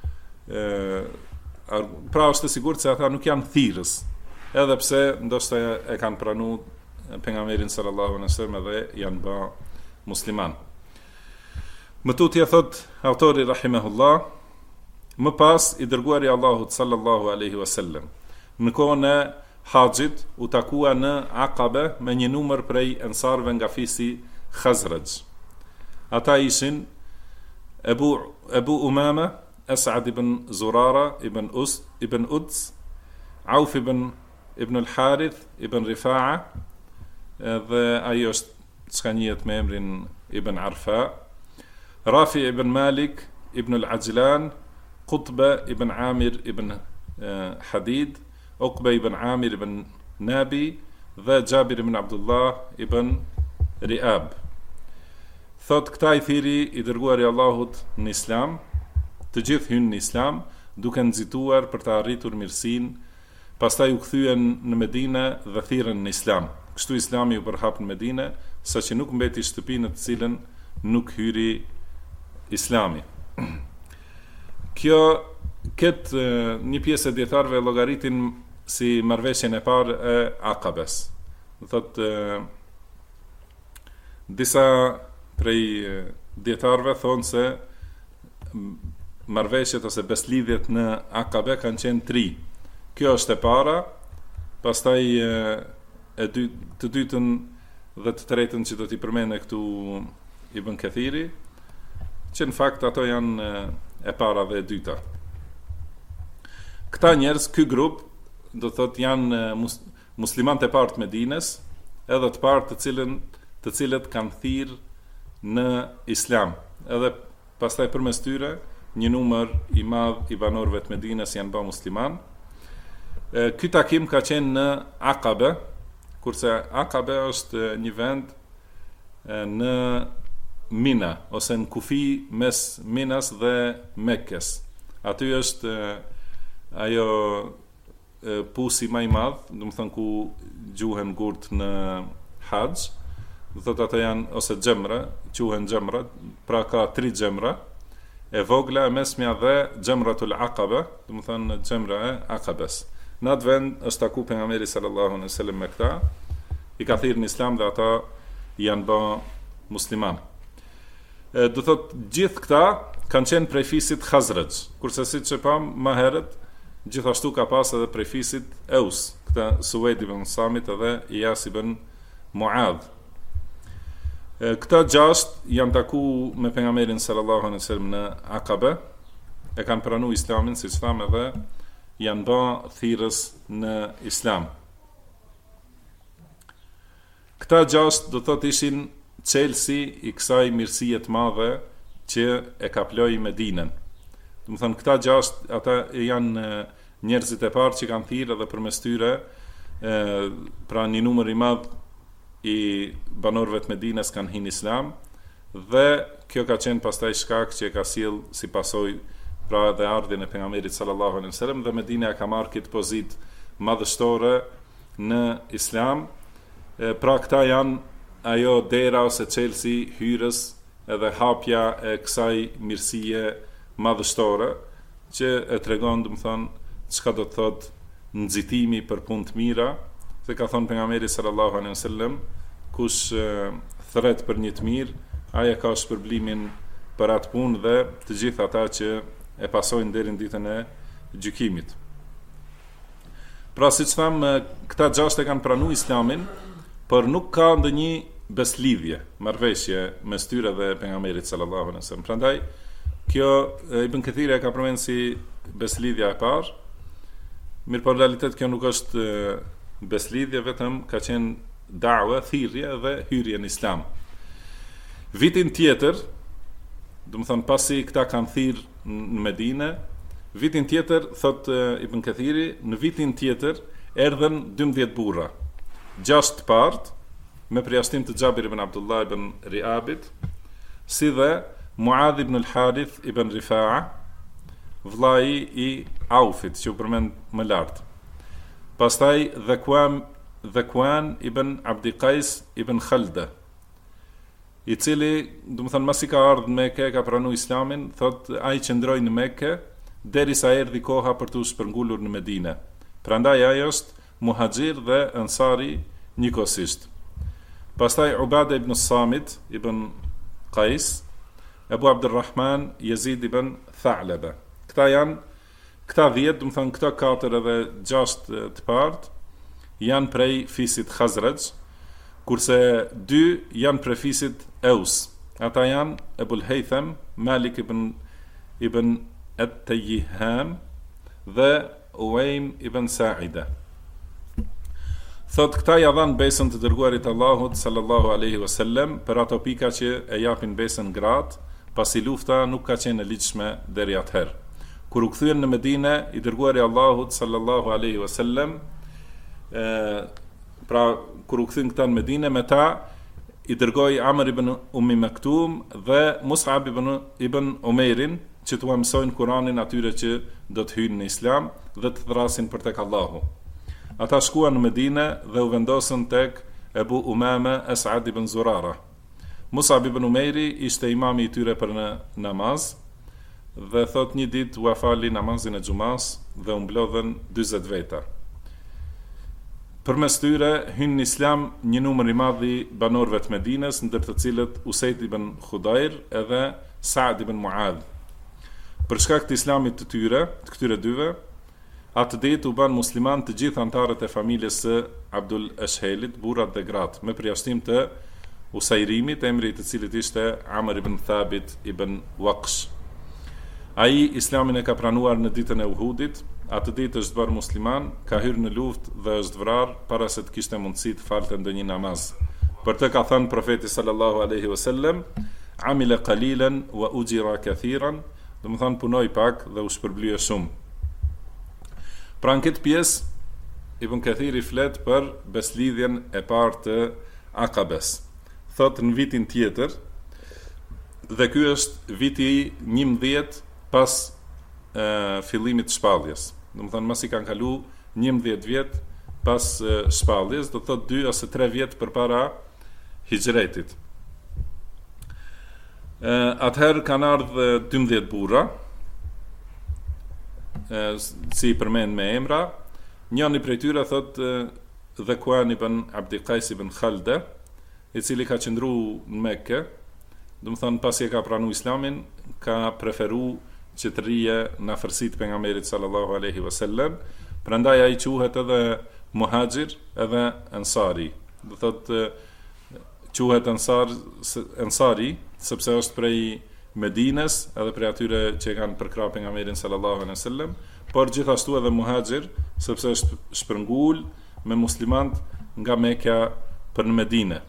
pra është e sigurt se ata nuk janë thirrës, edhe pse ndoshta e kanë pranuar pejgamberin sallallahu alaihi wasallam dhe janë bë musliman. Më tutje thot autori rahimahullah, më pas i dërguari Allahut sallallahu alaihi wasallam në kohën e haxhit u takua në Aqabe me një numër prej ensarëve nga fisi Khazraj. Ata ishin Ebu Umama, As'ad ibn Zurara ibn Uds, Auf ibn al-Harith ibn Rifa'a, dhe ajo është çka njihet me emrin Ibn Arfa, Rafi ibn Malik ibn al-Ajlan, Qutba ibn Amir ibn Hadid, Uqba ibn Amir ibn Nabi, dhe Jabir ibn Abdullah ibn Riab. Thot këta i thiri i dërguari Allahut në islam, të gjithë hynë në islam, duke nxituar për të arritur mirësinë, pastaj u kthyen në Medinë dhe thirrën në islam. Kështu islami u përhap në Medinë, saqë nuk mbeti shtëpi në të cilën nuk hyri islami. këtë një pjesë e dietarëve llogaritin si marrëveshjen e parë e Aqabes. Do thotë disa prej dietarëve thonë se marrëveshjet ose beslidhjet në Aqabe kanë qenë 3. Kjo është e para, pastaj të dytën dhe të tretën që do t'i përmene këtu Ibn Kathiri, që në fakt ato janë e para dhe e dyta. Këta njerëz, ky grup, do thot janë muslimanët e parë të Medines, edhe të parë të cilët kanë thirrë në Islam. Edhe pastaj përmes tyre një numër i madh i banorëve të Medines janë bërë musliman. Ky takim ka qenë në Aqabe, kurse Aqabe është një vend në Mina ose në kufi mes Minas dhe Mekkes. Aty është ajo pusi më i madh, do të thënë ku gjuhen gurt në Hax. Do thotë ato janë ose xhamra, quhen xhamra, pra ka 3 xhamra, e vogla, e mesmja dhe Xhamratul Aqaba, do të thënë xhamra e Aqabes. Në atë vend është taku pejgamberi sallallahu alaihi wasallam me këta, i ka thirrë në Islam dhe ata janë bë musliman. Do thotë gjithë këta kanë qenë prej fisit Khazraj, kurse siç e pam më herët, gjithashtu ka pas edhe prej fisit Aus, këta Suwaid ibn Samit edhe Iyas ibn Muadh. Këta 6 janë taku me pejgamberin sallallahu alaihi wasallam në Aqabe, e kanë pranuar Islamin, siç thamë, edhe janë bë thirrës në Islam. Këta 6 do thotë ishin çelësi i kësaj mirësie të madhe që e kaploi Medinën. Do të thonë këta 6 ata janë njerëzit e parë që kanë thirrë edhe përmes tyre pra një numër i madh i banorëve të Medinës kanë hyrë në Islam, dhe kjo ka qenë pastaj shkak që e ka sjell si pasojë pra dhe ardhjen e pejgamberit sallallahu alaihi wasallam, dhe Medina ka marrë këtë pozitë madhështore në Islam. Pra këta janë ajo dera ose çelësi hyrës edhe hapja e kësaj mirësie madhështore që e tregon, do të thonë, çka do të thotë nxitimi për punë të mira, se ka thënë pejgamberi sallallahu alaihi wasallam, kush thret për një të mirë, ai ka shpërblimin për atë punë dhe të gjithë ata që e pasojnë deri në ditën e gjykimit. Pra siç thamë, këta 6 e kanë pranuar Islamin, por nuk ka ndonjë beslidhje, marrëveshje mes tyre dhe pejgamberit sallallahu alaihi wasallam. Prandaj kjo Ibn Kathiri e ka përmendur si beslidhja e parë. Mirë, por realitet kjo nuk është beslidhje, vetëm ka qenë da'wa, thirrje dhe hyrje në Islam. Vitin tjetër, do të thonë pasi këta kanë thirrë në Medinë, vitin tjetër, thot Ibn Kathiri, në vitin tjetër erdhen 12 burra, 6 të partë, me përjashtim të Xhabir ibn Abdullah ibn Riabit, si dhe Muadh ibn al-Harith ibn Rifa'a, vllai i Aufit, që u përmend më lart. Pastaj Dhakwan ibn Abdi Qais ibn Khalda, i cili, do të thonë, masi ka ardhur në Mekë, ka pranuar Islamin, thot ai qëndroi në Mekë derisa erdhi koha për të shpërngulur në Medinë. Prandaj ai është muhaxhir dhe ansari njëkohësisht. Pastaj Ubada ibn Samit ibn Qais, Abu Abdurrahman Yazid ibn Tha'laba. Këta 10, do të thonë këta 4 edhe 6 të partë janë prej fisit Khazraj, kurse 2 janë prej fisit Aus. Ata janë Ebul Haytham, Malik ibn At-Tayyiham dhe Uwaym ibn Sa'ida. Thot këta ja dhanë besën të dërguarit Allahut sallallahu alaihi wasallam për ato pika që e japin besën gratë, pasi lufta nuk ka qenë e ligjshme deri atëherë. Kur u kthyen në Medinë, i dërguari Allahut sallallahu alaihi wasallam, pra kur u kthyen këta në Medinë, me ta i dërgoi Amr ibn Ummi Maktum dhe Mus'ab ibn Umairin, që t'u mësojnë Kur'anin atyre që do të hyjnë në Islam dhe të thrasin për tek Allahu. Ata shkuan në Medinë dhe u vendosën tek Ebu Umame As'ad ibn Zurara. Mus'ab ibn Umairi ishte imami i tyre për në namaz, dhe thot një ditë u fali namazin e xumas dhe u mblodhen 40 veta. Përmes tyre hyn në Islam një numër i madh i banorëve të Medinës, ndër të cilët Usaid ibn Khudair edhe Sa'd ibn Mu'adh. Për shkak të islamit të këtyre dyve, atë ditë u ban musliman të gjithë antarët e familjes së Abdul Ashhelit, burrat dhe gratë, me përjashtim të Usairimit, emri i të cilit ishte Amr ibn Thabit ibn Waqsh. Ai islamin e ka pranuar në ditën e Uhudit. Atë ditë është bërë musliman, ka hyrë në luftë dhe është vrarë para se të kishte mundësi të falte ndonjë namaz. Për të ka thënë profeti sallallahu alaihi wasallam, amila qalilan wa ujira kathiran, do të thonë punoi pak dhe u shpërblye shumë. Pra në këtë pjesë Ibn Kathiri flet për beslidhjen e parë të Aqabes. Thot në vitin tjetër, dhe ky është viti 11 pas fillimit të shpalljes. Do të thonë mos i kanë kalu 11 vjet pas shpalljes, do të thotë 2 ose 3 vjet përpara hijretit. Atëherë kanë ardhur 12 burra, si përmend me emra. Njëri prej tyre thotë Dhakwan ibn Abdi Qais ibn Khalda, i cili ka qëndruar në Mekë, do të thonë pasi e ka pranuar Islamin, ka preferuar që të rije në afërsitë të pejgamberit sallallahu alaihi wasallam, prandaj ai quhet edhe muhajir edhe ansari. Do thotë quhet ansari sepse është prej Medinës, edhe prej atyre që kanë përkrahur pejgamberin sallallahu alaihi wasallam, por gjithashtu edhe muhajir sepse është shpërngul me muslimanët nga Mekka për në Medinë.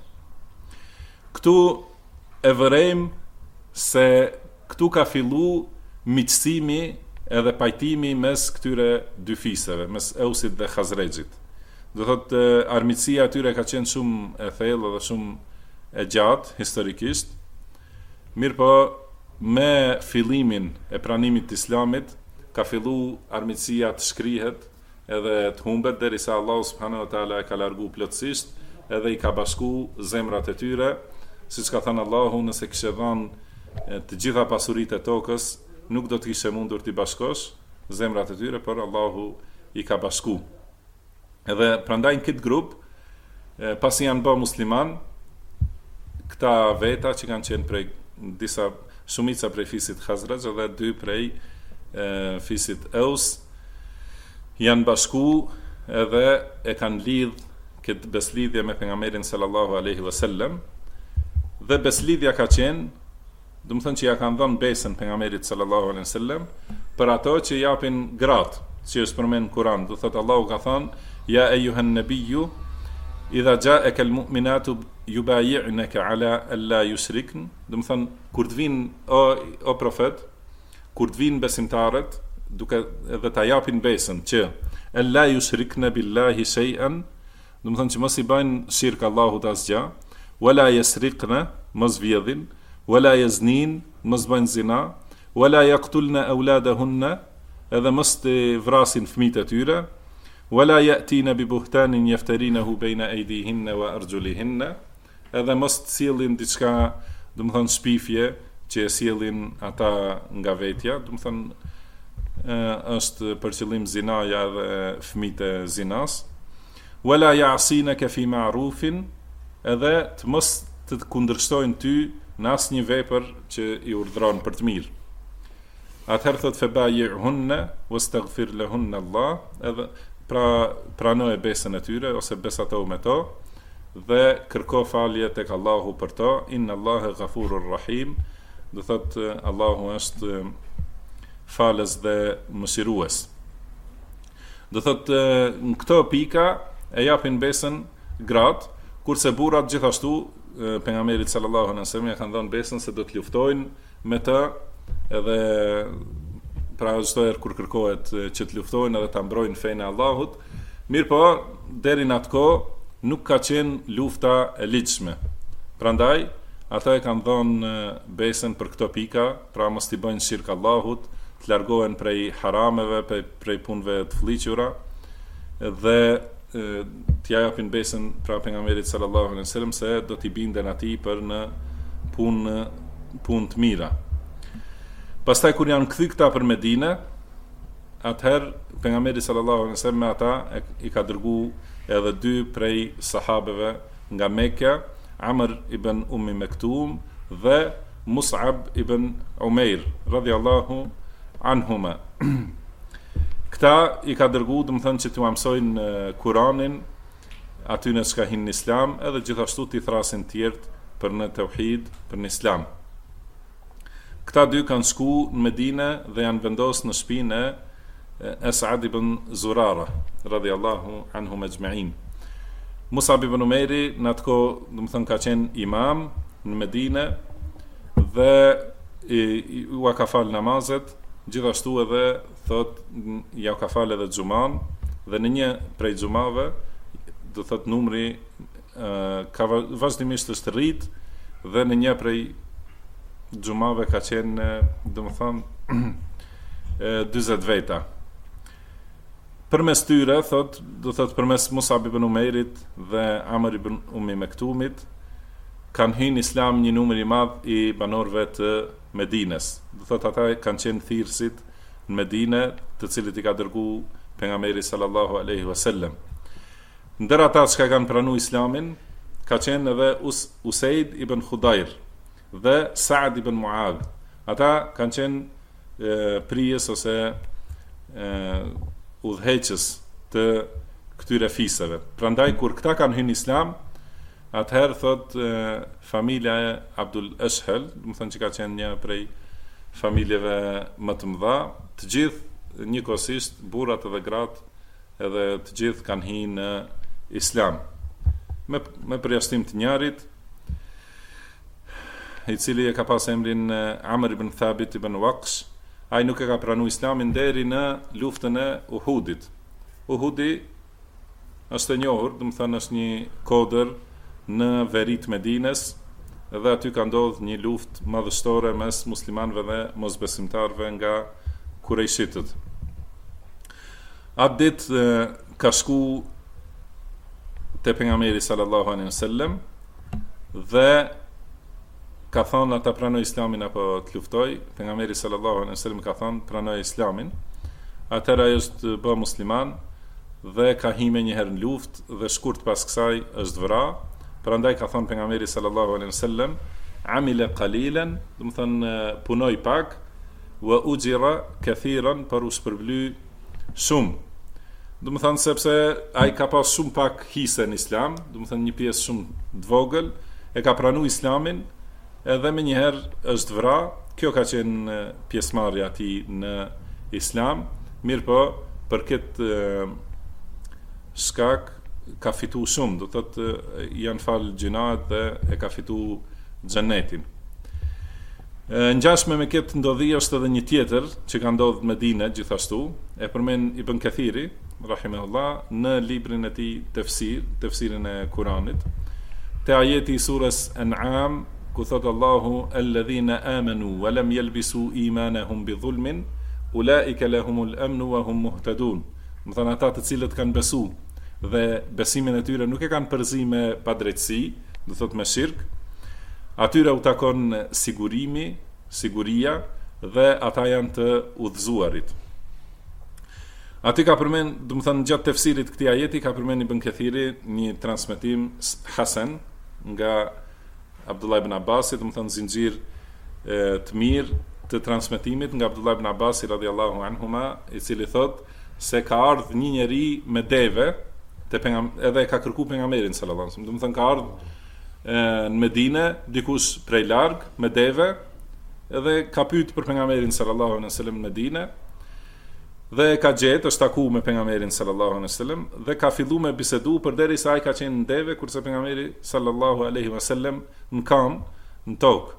Këtu e vërejmë se këtu ka fillu miqësimi edhe pajtimi mes këtyre dy fiseve, mes Ausit dhe Khazrejit. Do thotë armiqësia e tyre ka qenë shumë e thellë dhe shumë e gjatë historikisht. Mirëpo me fillimin e pranimit të Islamit ka filluar armiqësia të shkrihet edhe të humbet derisa Allahu subhanahu wa taala e ka larguar plotësisht edhe i ka bashkuar zemrat e tyre, siç ka thënë Allahu, nëse kishe dhënë të gjitha pasuritë e tokës, nuk do të kishe mundur t'i bashkosh zemrat e tyre, por Allahu i ka bashku. Edhe prandaj në këtë grup, pasi janë bë musliman, këta veta që kanë qenë prej shumica prej fisit Khazraj edhe 2 prej fisit Aus, janë bashku edhe e kanë lidh këtë beslidhje me pejgamberin sallallahu alaihi wasallam, dhe beslidhja ka qenë, do të thonë që ja kanë dhënë besën pejgamberit sallallahu alaihi wasallam për ato që japin gratë, që është përmend në Kur'an. Do thotë Allahu ka thënë ya ayyuhan nabiyyu idha ja'aka almu'minatu yubay'unaka ala alla yushrikn. Do të thonë kur të vinë o profet, kur të vinë besimtarët, duke edhe ta japin besën që alla yushrikna billahi shay'an, do të thonë që mos i bëjnë shirk Allahut asgjë, wala yasriqna, mos vjedhin, wala yaznin, mos bëjnë zina, wala yaqtulna auladahunna, edhe mos të vrasin fëmijët e tyre, wala ya'tina bi buhtanin yaftarinahu bayna aydihinna wa arjulihinna, edhe mos të sjellin diçka, do të thonë shpifje që e sjellin ata nga vetja, do të thonë është për qëllim zinaja dhe fëmijët e zinas, wala ya'sinaka fi ma'rufin, edhe të mos të kundërshtojnë ty në asnjë vepër që i urdhron për të mirë. Atëherë thot fabayi'hunna wastaghfir lahunna Allah, edhe pranoj besën e tyre ose besato me to dhe kërko falje tek Allahu për to. Inna Allaha ghafurur rahim, do thot Allahu është falës dhe mëshirues. Do thot në këto pika e japin besën gratë, kurse burrat gjithashtu pejgamberit sallallahu alaihi wasallam ja kanë dhënë besën se do të luftojnë me të, edhe pra çdo herë kur kërkohet që të luftojnë edhe ta mbrojnë fenë e Allahut. Mirëpo deri në atë kohë nuk ka qenë lufta e ligjshme. Prandaj ata e kanë dhënë besën për këto pika, pra mos t'i bëjnë shirk Allahut, të largohen prej harameve, prej punëve të fllihura dhe t'ja japin besën pra pejgamberit sallallahu alaihi wasallam se do t'i binden atij për në punë të mira. Pastaj kur janë kthy këta për Medinë, atëherë pejgamberi sallallahu alaihi wasallam me ata i ka dërguar edhe 2 prej sahabeve nga Mekka, Amr ibn Ummi Maktum dhe Mus'ab ibn Umair radhiyallahu anhuma. Këta i ka dërguar, do të thënë, që t'u mësojnë Kur'anin aty në çka hin në Islam, edhe gjithashtu t'i thrasin tjertë për në tauhid, për në Islam. Këta 2 kanë shku në Medinë dhe janë vendosur në shtëpinë e As'ad ibn Zurara radhiyallahu anhum ajma'in. Mus'ab ibn Umairi në atë kohë, do të thënë, ka qenë imam në Medinë dhe u ka fal namazet, gjithashtu edhe thot ja ka fal edhe xhuman, dhe në një prej xhumave do thot numri ka vazhdimisht është rrit, dhe në një prej xhumave ka qenë, do të thonë, 40 veta. Përmes tyre, do thot përmes Mus'ab ibn Umairit dhe Amr ibn Ummi Maktumit, kanë hyrë në Islam një numër i madh i banorëve të Medinës. Do thot ata kanë qenë thirrësit në Medinë, të cilët i ka dërguar pejgamberi sallallahu alaihi wasallam. Ndër ata që kanë pranuar Islamin, ka qenë edhe Usaid ibn Khudair dhe Sa'd ibn Mu'adh. Ata kanë qenë prijes ose udhëheqës të këtyre fisëve. Prandaj kur këta kanë hyrë në Islam, atëherë thot familja e Abdul Ashhal, do të thënë që ka qenë një prej familjeve më të mëdha, të gjithë njëkohësisht, burrat edhe gratë, edhe të gjithë kanë hyrë në Islam. Me përjashtim të njërit, i cili e ka pas emrin Amr ibn Thabit ibn Waqsh, ai nuk e ka pranuar Islamin deri në luftën e Uhudit. Uhudi është e njohur, do të thënë është një kodër në veri të Medinës, dhe aty ka ndodhur një luftë madhështore mes muslimanëve dhe mosbesimtarëve nga Kurejshitët. Atë ditë ka shku te pejgamberi sallallahu alaihi wasallam dhe ka thonë ata pranoj Islamin apo të luftoj. Pejgamberi sallallahu alaihi wasallam ka thonë pranoj Islamin. Atëra është bë musliman dhe ka hime një herë në luftë dhe shkurt pas kësaj është vra. Prandaj ka thonë pejgamberi sallallahu alaihi wasallam amila qalilan, do të thonë punoj pak, wa ujira kathiran, për u shpërbly shumë. Do të thonë sepse ai ka pas shumë pak hise në Islam, do të thonë një pjesë shumë të vogël, e ka pranuar Islamin, edhe me njëherë është vra. Kjo ka qenë pjesëmarrja e tij në Islam, mirë po për këtë shkak ka fitu shumë, do të thotë janë fal gjinat dhe e ka fitu xhenetin. Ngjashme me këtë ndodhi është edhe një tjetër që ka ndodhur në Medinë gjithashtu, e përmend Ibn Kathiri rahimahullah në librin e tij tefsirin e Kuranit, te ajeti i surës An'am, ku thot Allahu alladhina amanu wa lam yalbisu imanahum bi dhulmin ulaika lahumul amnu wa hum muhtadun. Do të thonë ata të cilët kanë besu dhe besimin e tyre nuk e kanë përzi me padrejtësi, do thot me shirk, atyre u takon siguria dhe ata janë të udhëzuarit. Aty ka përmend, do të thënë gjatë tefsirit këtij ajeti ka përmend Ibn Kathiri një transmetim hasan nga Abdullah ibn Abbas, do të thënë zinxhir të mirë të transmetimit nga Abdullah ibn Abbas radhiyallahu anhuma, i cili thot se ka ardhur një njeri me deve te edhe ka kërkuar pejgamberin sallallahu alaihi wasallam. Do të thënë ka ardhur në Medinë dikush prej larg me deve, edhe ka pyet për pejgamberin sallallahu alaihi wasallam në Medinë, dhe ka gjetë, është taku me pejgamberin sallallahu alaihi wasallam dhe ka filluar me bisedu përderisa ai ka qenë në deve, kurse pejgamberi sallallahu alaihi wasallam në kam, në tokë.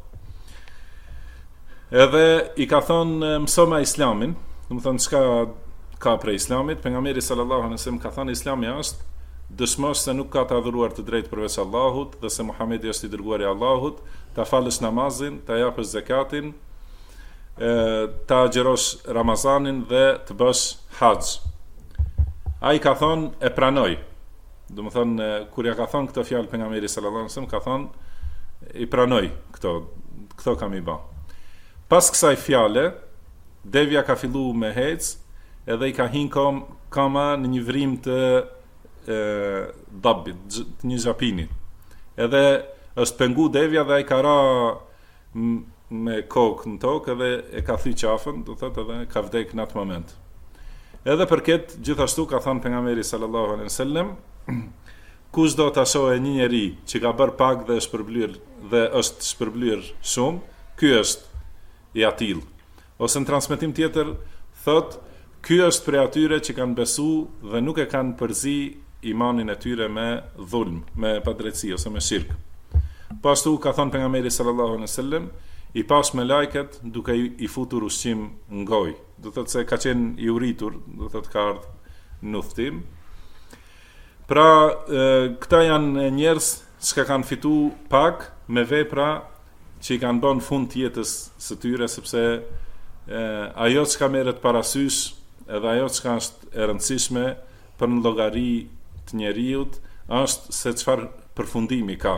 Edhe i ka thonë mësoma Islamin, do të thonë çka ka për Islamit. Pejgamberi sallallahu alaihi wasallam ka thënë Islami është dëshmosh se nuk ka të adhuruar të drejtë përveç Allahut dhe se Muhamedi është i dërguari i Allahut, ta falësh namazin, ta japësh zakatin, ta agjerosh Ramazanin dhe të bësh haxh. Ai ka thonë e pranoj. Do të thonë kur ja ka thonë këto fjalë pejgamberi sallallahu alaihi wasallam ka thonë i pranoj këto kam i bë. Pas kësaj fjale, devja ka fillu me hec, edhe I ka hin kama në një vrim të dabbit, të një xhapinit. Edhe është pengu devja dhe ai ka ra me kokë në tokë edhe e ka thy qafën, do thotë edhe ka vdek në atë moment. Edhe për këtë gjithashtu ka thënë pejgamberi sallallahu alaihi wasallam, kush do ta shohë një njeri që ka bërë pak dhe është shpërblyer shumë, ky është I atill. Ose në transmetim tjetër thotë, ky është prej atyre që kanë besu dhe nuk e kanë përzi imanin e tyre me dhulm, me padrejtësi ose me shirk. Po ashtu ka thënë pejgamberi sallallahu alaihi wasallam, I pash me lajket duke I futur ushqim në gojë. Do thotë se ka qenë I uritur, do thotë ka ardhur në udhtim. Pra, këta janë njerëz që kanë fitu pak me vepra që I kanë bën fund të jetës së tyre, sepse ajo që merret parasysh edhe ajo që është e rëndësishme për në llogari të njeriut është se çfarë përfundimi ka.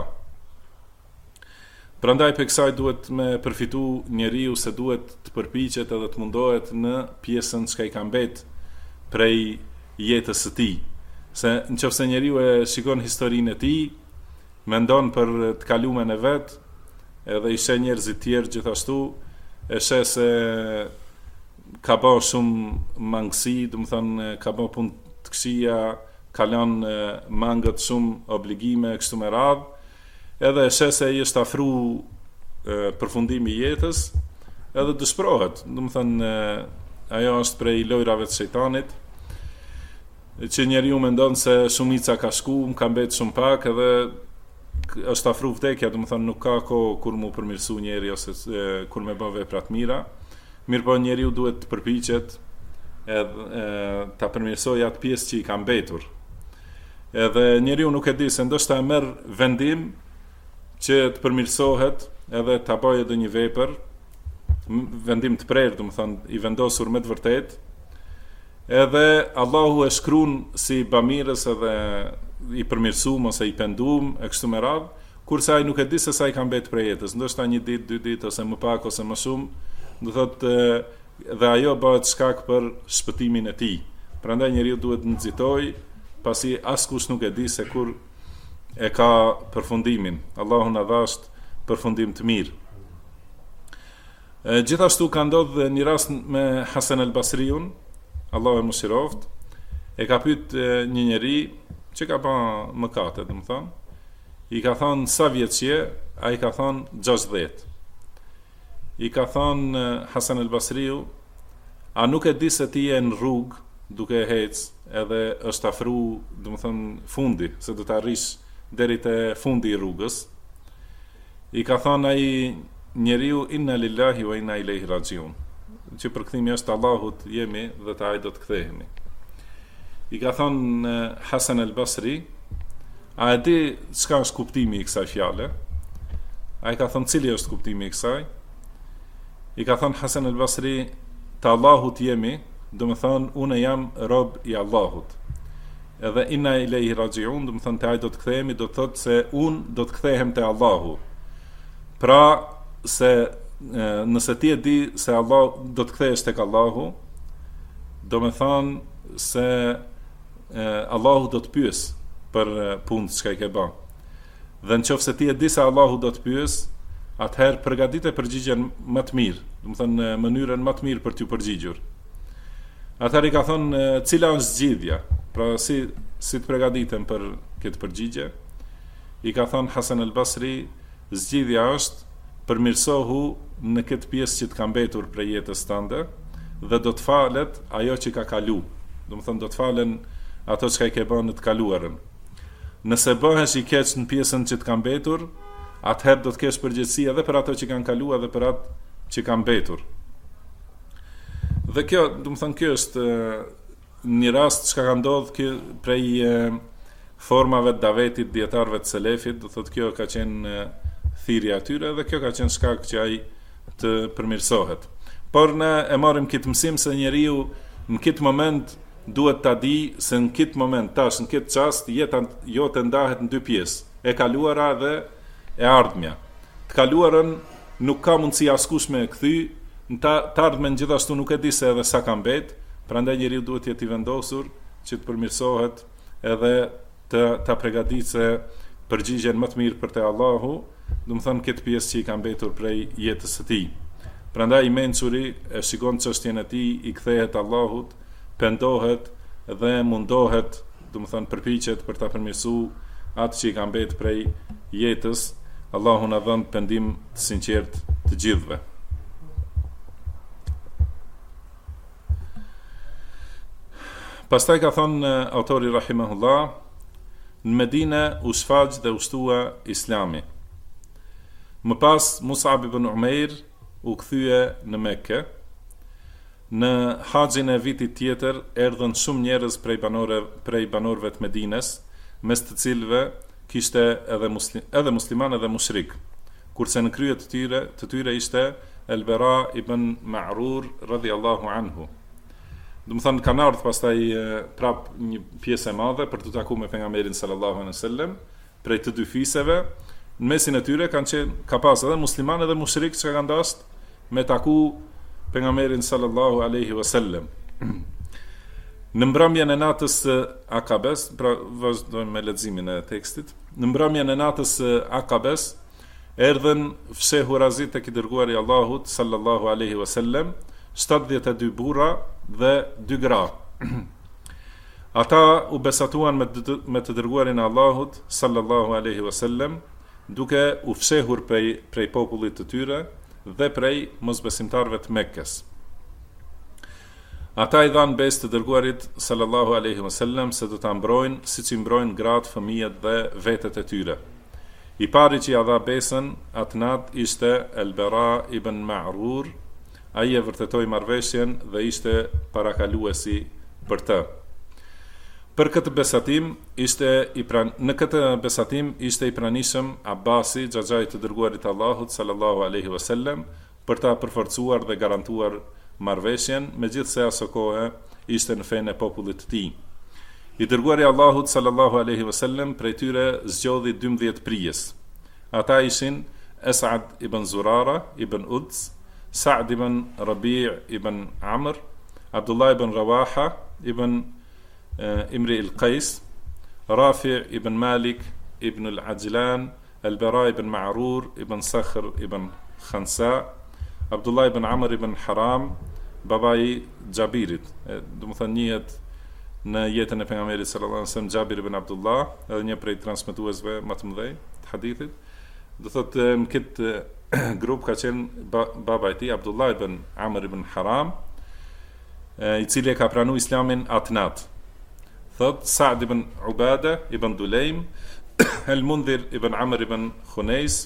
Prandaj për kësaj duhet me përfitu njeriu se duhet të përpiqet edhe të mundohet në pjesën që I ka mbet prej jetës së tij. Se nëse njeriu e shikon historinë e tij, mendon për të kaluarën e vet, edhe I sheh njerëzit tjerë gjithashtu, e sheh se ka bërë shumë mangësi, domethënë ka bërë punë të këqija, ka lënë mangët shumë obligime kështu me radhë, edhe e sheh se I është afruar përfundimi I jetës, edhe dëshpërohet. Domethënë ajo është prej lojrave të shejtanit, që njeriu mendon se shumica ka shku, më ka mbet shumë pak, edhe është afruar vdekja, domethënë nuk ka kohë kur mu përmirësu njeri ose kur me bë vepra të mira. Mirëpo njeriu duhet të përpiqet edhe ta përmirësojë atë pjesë që I ka mbetur. Edhe njeriu nuk e di se ndoshta e merr vendim që të përmirësohet edhe ta bëjë edhe një vepër, vendim të prerë, domethënë I vendosur me të vërtetë, edhe Allahu e shkruan si bamirës edhe I përmirësuam ose I penduam e kështu me radhë, kurse ai nuk e di se sa I ka mbetë prej jetës, ndoshta një ditë, 2 ditë ose më pak ose më shumë, do thotë dhe ajo bëhet shkak për shpëtimin e tij. Prandaj njeriu duhet të nxitojë, pasi askush nuk e di se kur e ka përfundimin. Allahu na dhasht përfundim të mirë. Gjithashtu ka ndodhur një rast me Hasan al-Basriun, Allahu e mëshiroft, e ka pyet një njeri që ka bën mëkate, domethënë, I ka thënë sa vjeç je, ai ka thënë 60. I ka thënë Hasan al-Basriu, a nuk e di se ti je në rrugë duke hec, edhe është afruar, domethënë fundi, se do të arrish deri te fundi I rrugës. I ka thënë ai njeriu, inna lillahi wa inna ilaihi rajiun, që përkthimi është Allahut jemi dhe te ai do të kthehemi. I ka thënë Hasan al-Basri, a e di çka është kuptimi I kësaj fjale? Ai ka thënë cili është kuptimi I kësaj? I ka thënë Hasan al-Basri, te Allahut jemi, do të thonë unë jam rob I Allahut. Edhe inna ilaihi rajiun, do të thonë te ai do të kthehemi, do të thotë se unë do të kthehem te Allahu. Pra se nëse ti e di se Allah do të kthehesh tek Allahu, do të thonë se Allahu do të pyes për punën që ke bën. Dhe nëse ti e di se Allahu do të pyes, atëherë përgatite përgjigjen më të mirë, do të thonë në mënyrën më të mirë për t'ju përgjigjur. Atëherë I ka thonë cila është zgjidhja, pra si të përgatitem për këtë përgjigje. I ka thonë Hasan al-Basri, zgjidhja është përmirësohu në këtë pjesë që të ka mbetur prej jetës tënde dhe do të falet ajo që ka kalu. Do të thonë do të falen ato që I ke bën në të kaluarën. Nëse bëhesh I keq në pjesën që të ka mbetur, atëherë do të kesh përgjegjësi edhe për ato që kanë kaluar dhe për ato që kanë mbetur. Dhe kjo, do të thonë kjo është një rast që ka ndodhur prej formave të davetit dietarëve të selefit, do thotë kjo ka qenë thirrja e tyre dhe kjo ka qenë shkak që ai të përmirësohet. Por ne e marrim këtë mësim se njeriu në këtë moment duhet ta di se në këtë moment, tash në këtë çast, jeta jote ndahet në 2 pjesë, e kaluara dhe e ardhmja. Të kaluarën nuk ka mundësi askush me e kthy, Në të ardhmen gjithashtu nuk e di se edhe sa ka mbet, prandaj njeriu duhet të jetë i vendosur që të përmirësohet edhe ta përgatitë se përgjigjen më të mirë për te Allahu, do të thonë këtë pjesë që i ka mbetur prej jetës së tij. Prandaj i mençuri e shikon çështjen e tij, i kthehet Allahut, pendohet dhe mundohet, do të thonë përpiqet për ta përmirësuar atë që i ka mbetur prej jetës. Allahu na dhon pendim të sinqert të gjithëve. Pastaj ka thonë autori rahimahullah, në Medine u shfaq dhe u shtua Islami. Më pas Mus'ab ibn Umair u kthye në Mekke. Në haxhin e vitit tjetër erdhën shumë njerëz prej banorëve të Medines, mes të cilëve kishte edhe musliman edhe mushrik. Kurse në krye të tyre ishte El-Bara ibn Ma'rur radhiyallahu anhu. Do të thonë kanë ardhur pastaj prap një pjesë e madhe për të takuar me pejgamberin sallallahu alaihi wasallam prej të dy fiseve. Në mesin e tyre ka pas edhe musliman edhe mushrik që kanë dashur me taku pejgamberin sallallahu alaihi wasallam. Në mbrëmjen e natës së Akabes, pra vazhdojmë me leximin e tekstit. Në mbrëmjen e natës së Akabes erdhën fshehurazit tek i dërguari i Allahut sallallahu alaihi wasallam 72 burra dhe 2 gra. Ata u besatuan me të dërguarin e Allahut sallallahu alaihi wasallam, duke u fshehur prej popullit të tyre dhe prej mosbesimtarëve të Mekkes. Ata i dhanë besë të dërguarit sallallahu alaihi wasallam se do ta mbrojnë siç i mbrojnë gratë, fëmijët dhe vetët e tyre. I pari që ja dha besën atë natë ishte El-Bara ibn Ma'rur. Ai e vërtetoi marrëveshjen dhe ishte parakaluesi për të. Në këtë besatim ishte i pranishëm Abasi, xhaxhai të dërguarit Allahut sallallahu alaihi wasallam, për ta përforcuar dhe garantuar marrëveshjen, megjithse aso kohë ishte në fenë e popullit të tij. I dërguari Allahut sallallahu alaihi wasallam prej tyre zgjodhi 12 prijes. Ata ishin Esad ibn Zurara ibn Uds, Sa'd ibn Rabi' ibn Amr, Abdullah ibn Rawaha ibn Imri al-Qais, Rafi' ibn Malik ibn al-Ajlan, El-Bara ibn Ma'rur ibn Sakhr ibn Khansa, Abdullah ibn Amr ibn Haram, babai Jabirit. Do të thonë njihet në jetën e pejgamberit sallallahu alaihi wasallam Jabir ibn Abdullah, edhe një prej transmetuesve më të mëdhej të hadithit. Do thotë në këtë grup ka qenë baba i tij Abdullah ibn Amr ibn Haram, i cili ka pranuar Islamin atë natë. Thot Sa'd ibn Ubada ibn Dulaym, El-Mundhir ibn Amr ibn Khunais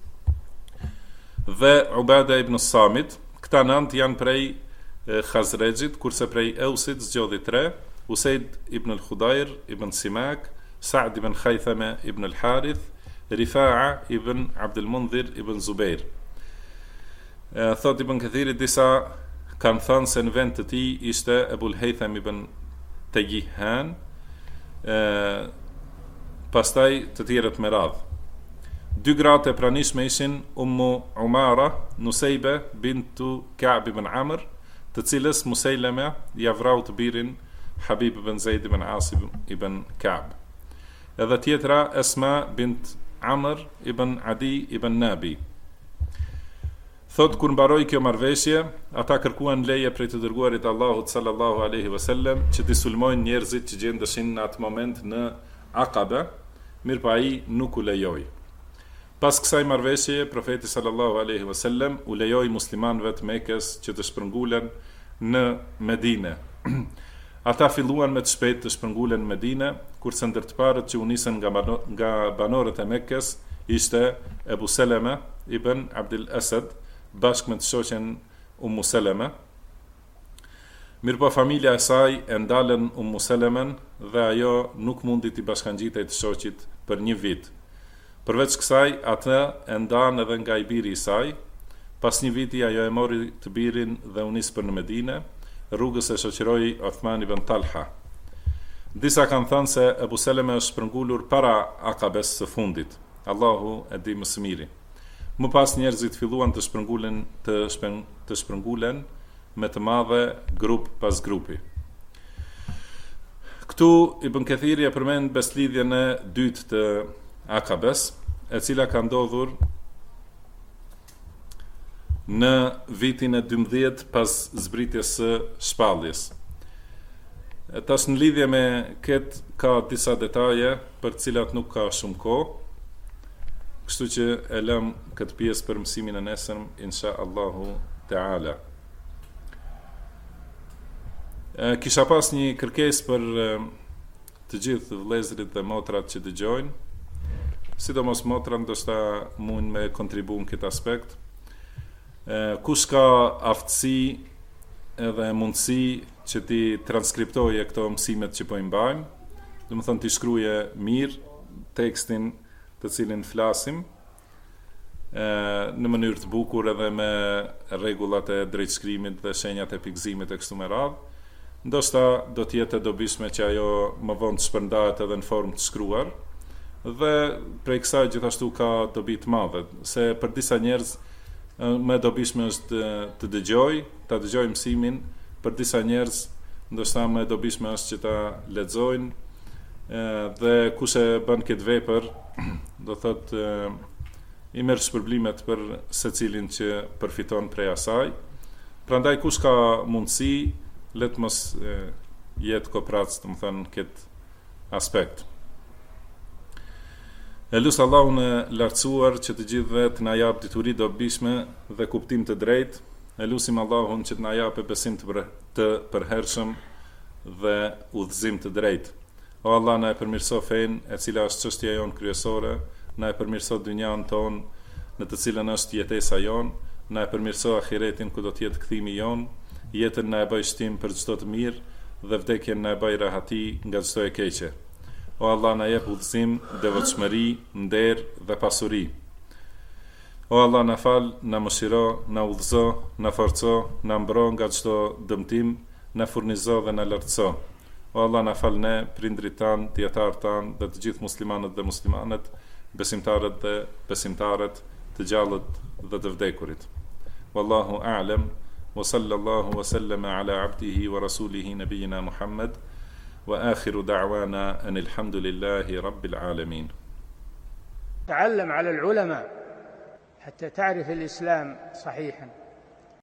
dhe Ubada ibn Samit. Këta nënt janë prej Khazrejit, kurse prej Eusit zgjodhi 3: Usaid ibn al-Khudair ibn Simak, Sa'd ibn Khaythama ibn al-Harith, Rifa'a ibn Abdul Mundhir ibn Zubair. Thot ibn Kathiri, disa kanë thënë se në vend të tij ishte Ebul Haytham ibn Tayyihan, pastaj të tjerët me radhë. 2 gratë e pranishme ishin Ummu Umara, Nusayba bintu Ka'b ibn Amr, të cilës Musailama ja vrau të birin Habib ibn Zaid ibn Asim ibn Ka'b. Edhe tjetra Esma bint Amr ibn Adi ibn Nabi. Thot kur mbaroi kjo marrëveshje, ata kërkuan leje prej të dërguarit Allahut sallallahu alaihi wasallam që t'i sulmojnë njerëzit që gjendeshin në atë moment në Aqaba, mirëpo ai nuk u lejoi. Pas kësaj marrëveshje, profeti sallallahu alaihi wasallam u lejoi muslimanëve të Mekës që të shpërngulen në Medinë. Ata filluan me të shpejt të shpërngulen në Medinë, kurse ndër të parët që u nisën nga banorët e Mekës ishte Ebu Seleme ibn Abdul Asad, bashkë me të shoqen Ummu Seleme. Mirëpo familja e saj e ndalën Ummu Selemen dhe ajo nuk mundi t'i bashkangjitej të shoqit për 1 vit. Përveç kësaj, atë e ndanë edhe nga i biri i saj. Pas 1 viti ajo e mori të birin dhe u nis për në Medinë, rrugës e shoqëroi Uthman ibn Talha. Disa kanë thënë se Ebu Seleme është shpërngulur para Akabes së fundit. Allahu e di më së miri. Më pas njerëzit filluan të shpërngulen me të madhe grup pas grupi. Këtu Ibn Kathiri e përmend beslidhjen e dytë të Akabes, e cila ka ndodhur në vitin e 12 pas zbritjes së shpalljes. Tash në lidhje me këtë ka disa detaje për të cilat nuk ka shumë kohë, kështu që e lëm këtë pjesë për mësimin e nesërm, insha Allahu Teala. Kisha pas një kërkesë për të gjithë vëllezërit dhe motrat që dëgjojnë, sidomos motrat ndoshta mund me kontribu në këtë aspekt. Kush ka aftësi edhe mundësi që ti transkriptoje këto mësimet që po i mbajmë, do të thonë ti shkruaje mirë tekstin të cilin flasim, në mënyrë të bukur edhe me rregullat e drejtshkrimit dhe shenjat e pikëzimit e kështu me radhë. Ndoshta do të jetë e dobishme që ajo më vonë të shpërndahet edhe në formë të shkruar, dhe prej kësaj gjithashtu ka dobi të madhe, se për disa njerëz më e dobishme është të ta dëgjoj mësimin, për disa njerëz ndoshta më e dobishme është që ta lexojnë, dhe kush e bën këtë vepër, do thotë i merr shpërblimet për secilin që përfiton prej asaj. Prandaj kush ka mundësi, le të mos jetë koprac, do të thënë këtë aspekt. E lusë Allahun e lartësuar që të gjithëve të na jap dituri dobishme dhe kuptim të drejtë. E lusim Allahun që të na japë besim të përhershëm dhe udhëzim të drejtë. O Allah, na e përmirëso fenë, e cila është çështja jonë kryesore, na e përmirëso dynjan tonë, në të cilën është jetesa jonë, na e përmirëso ahiretin ku do të jetë kthimi jonë, jetën na e bëj shtim për çdo të mirë dhe vdekjen na e bëj rahati nga çdo e keqe. O Allah, na jep udhëzim, devotshmëri, nder dhe pasuri. O Allah, na fal, na mëshiro, na udhëzo, na forco, na mbro nga çdo dëmtim, na furnizo dhe na lartëso. O Allah, na fal ne, prindrit tanë, dietarët tanë dhe të gjithë muslimanët dhe muslimanet, besimtarët dhe besimtarët, të gjallët dhe të vdekurit. Wallahu a'lam, wa sallallahu wa sallama ala abdihi wa rasulihi nabiyina Muhammad, wa akhiru da'wana anil hamdulillahi rabbil alamin. تعلم على العلماء حتى تعرف الإسلام صحيحا.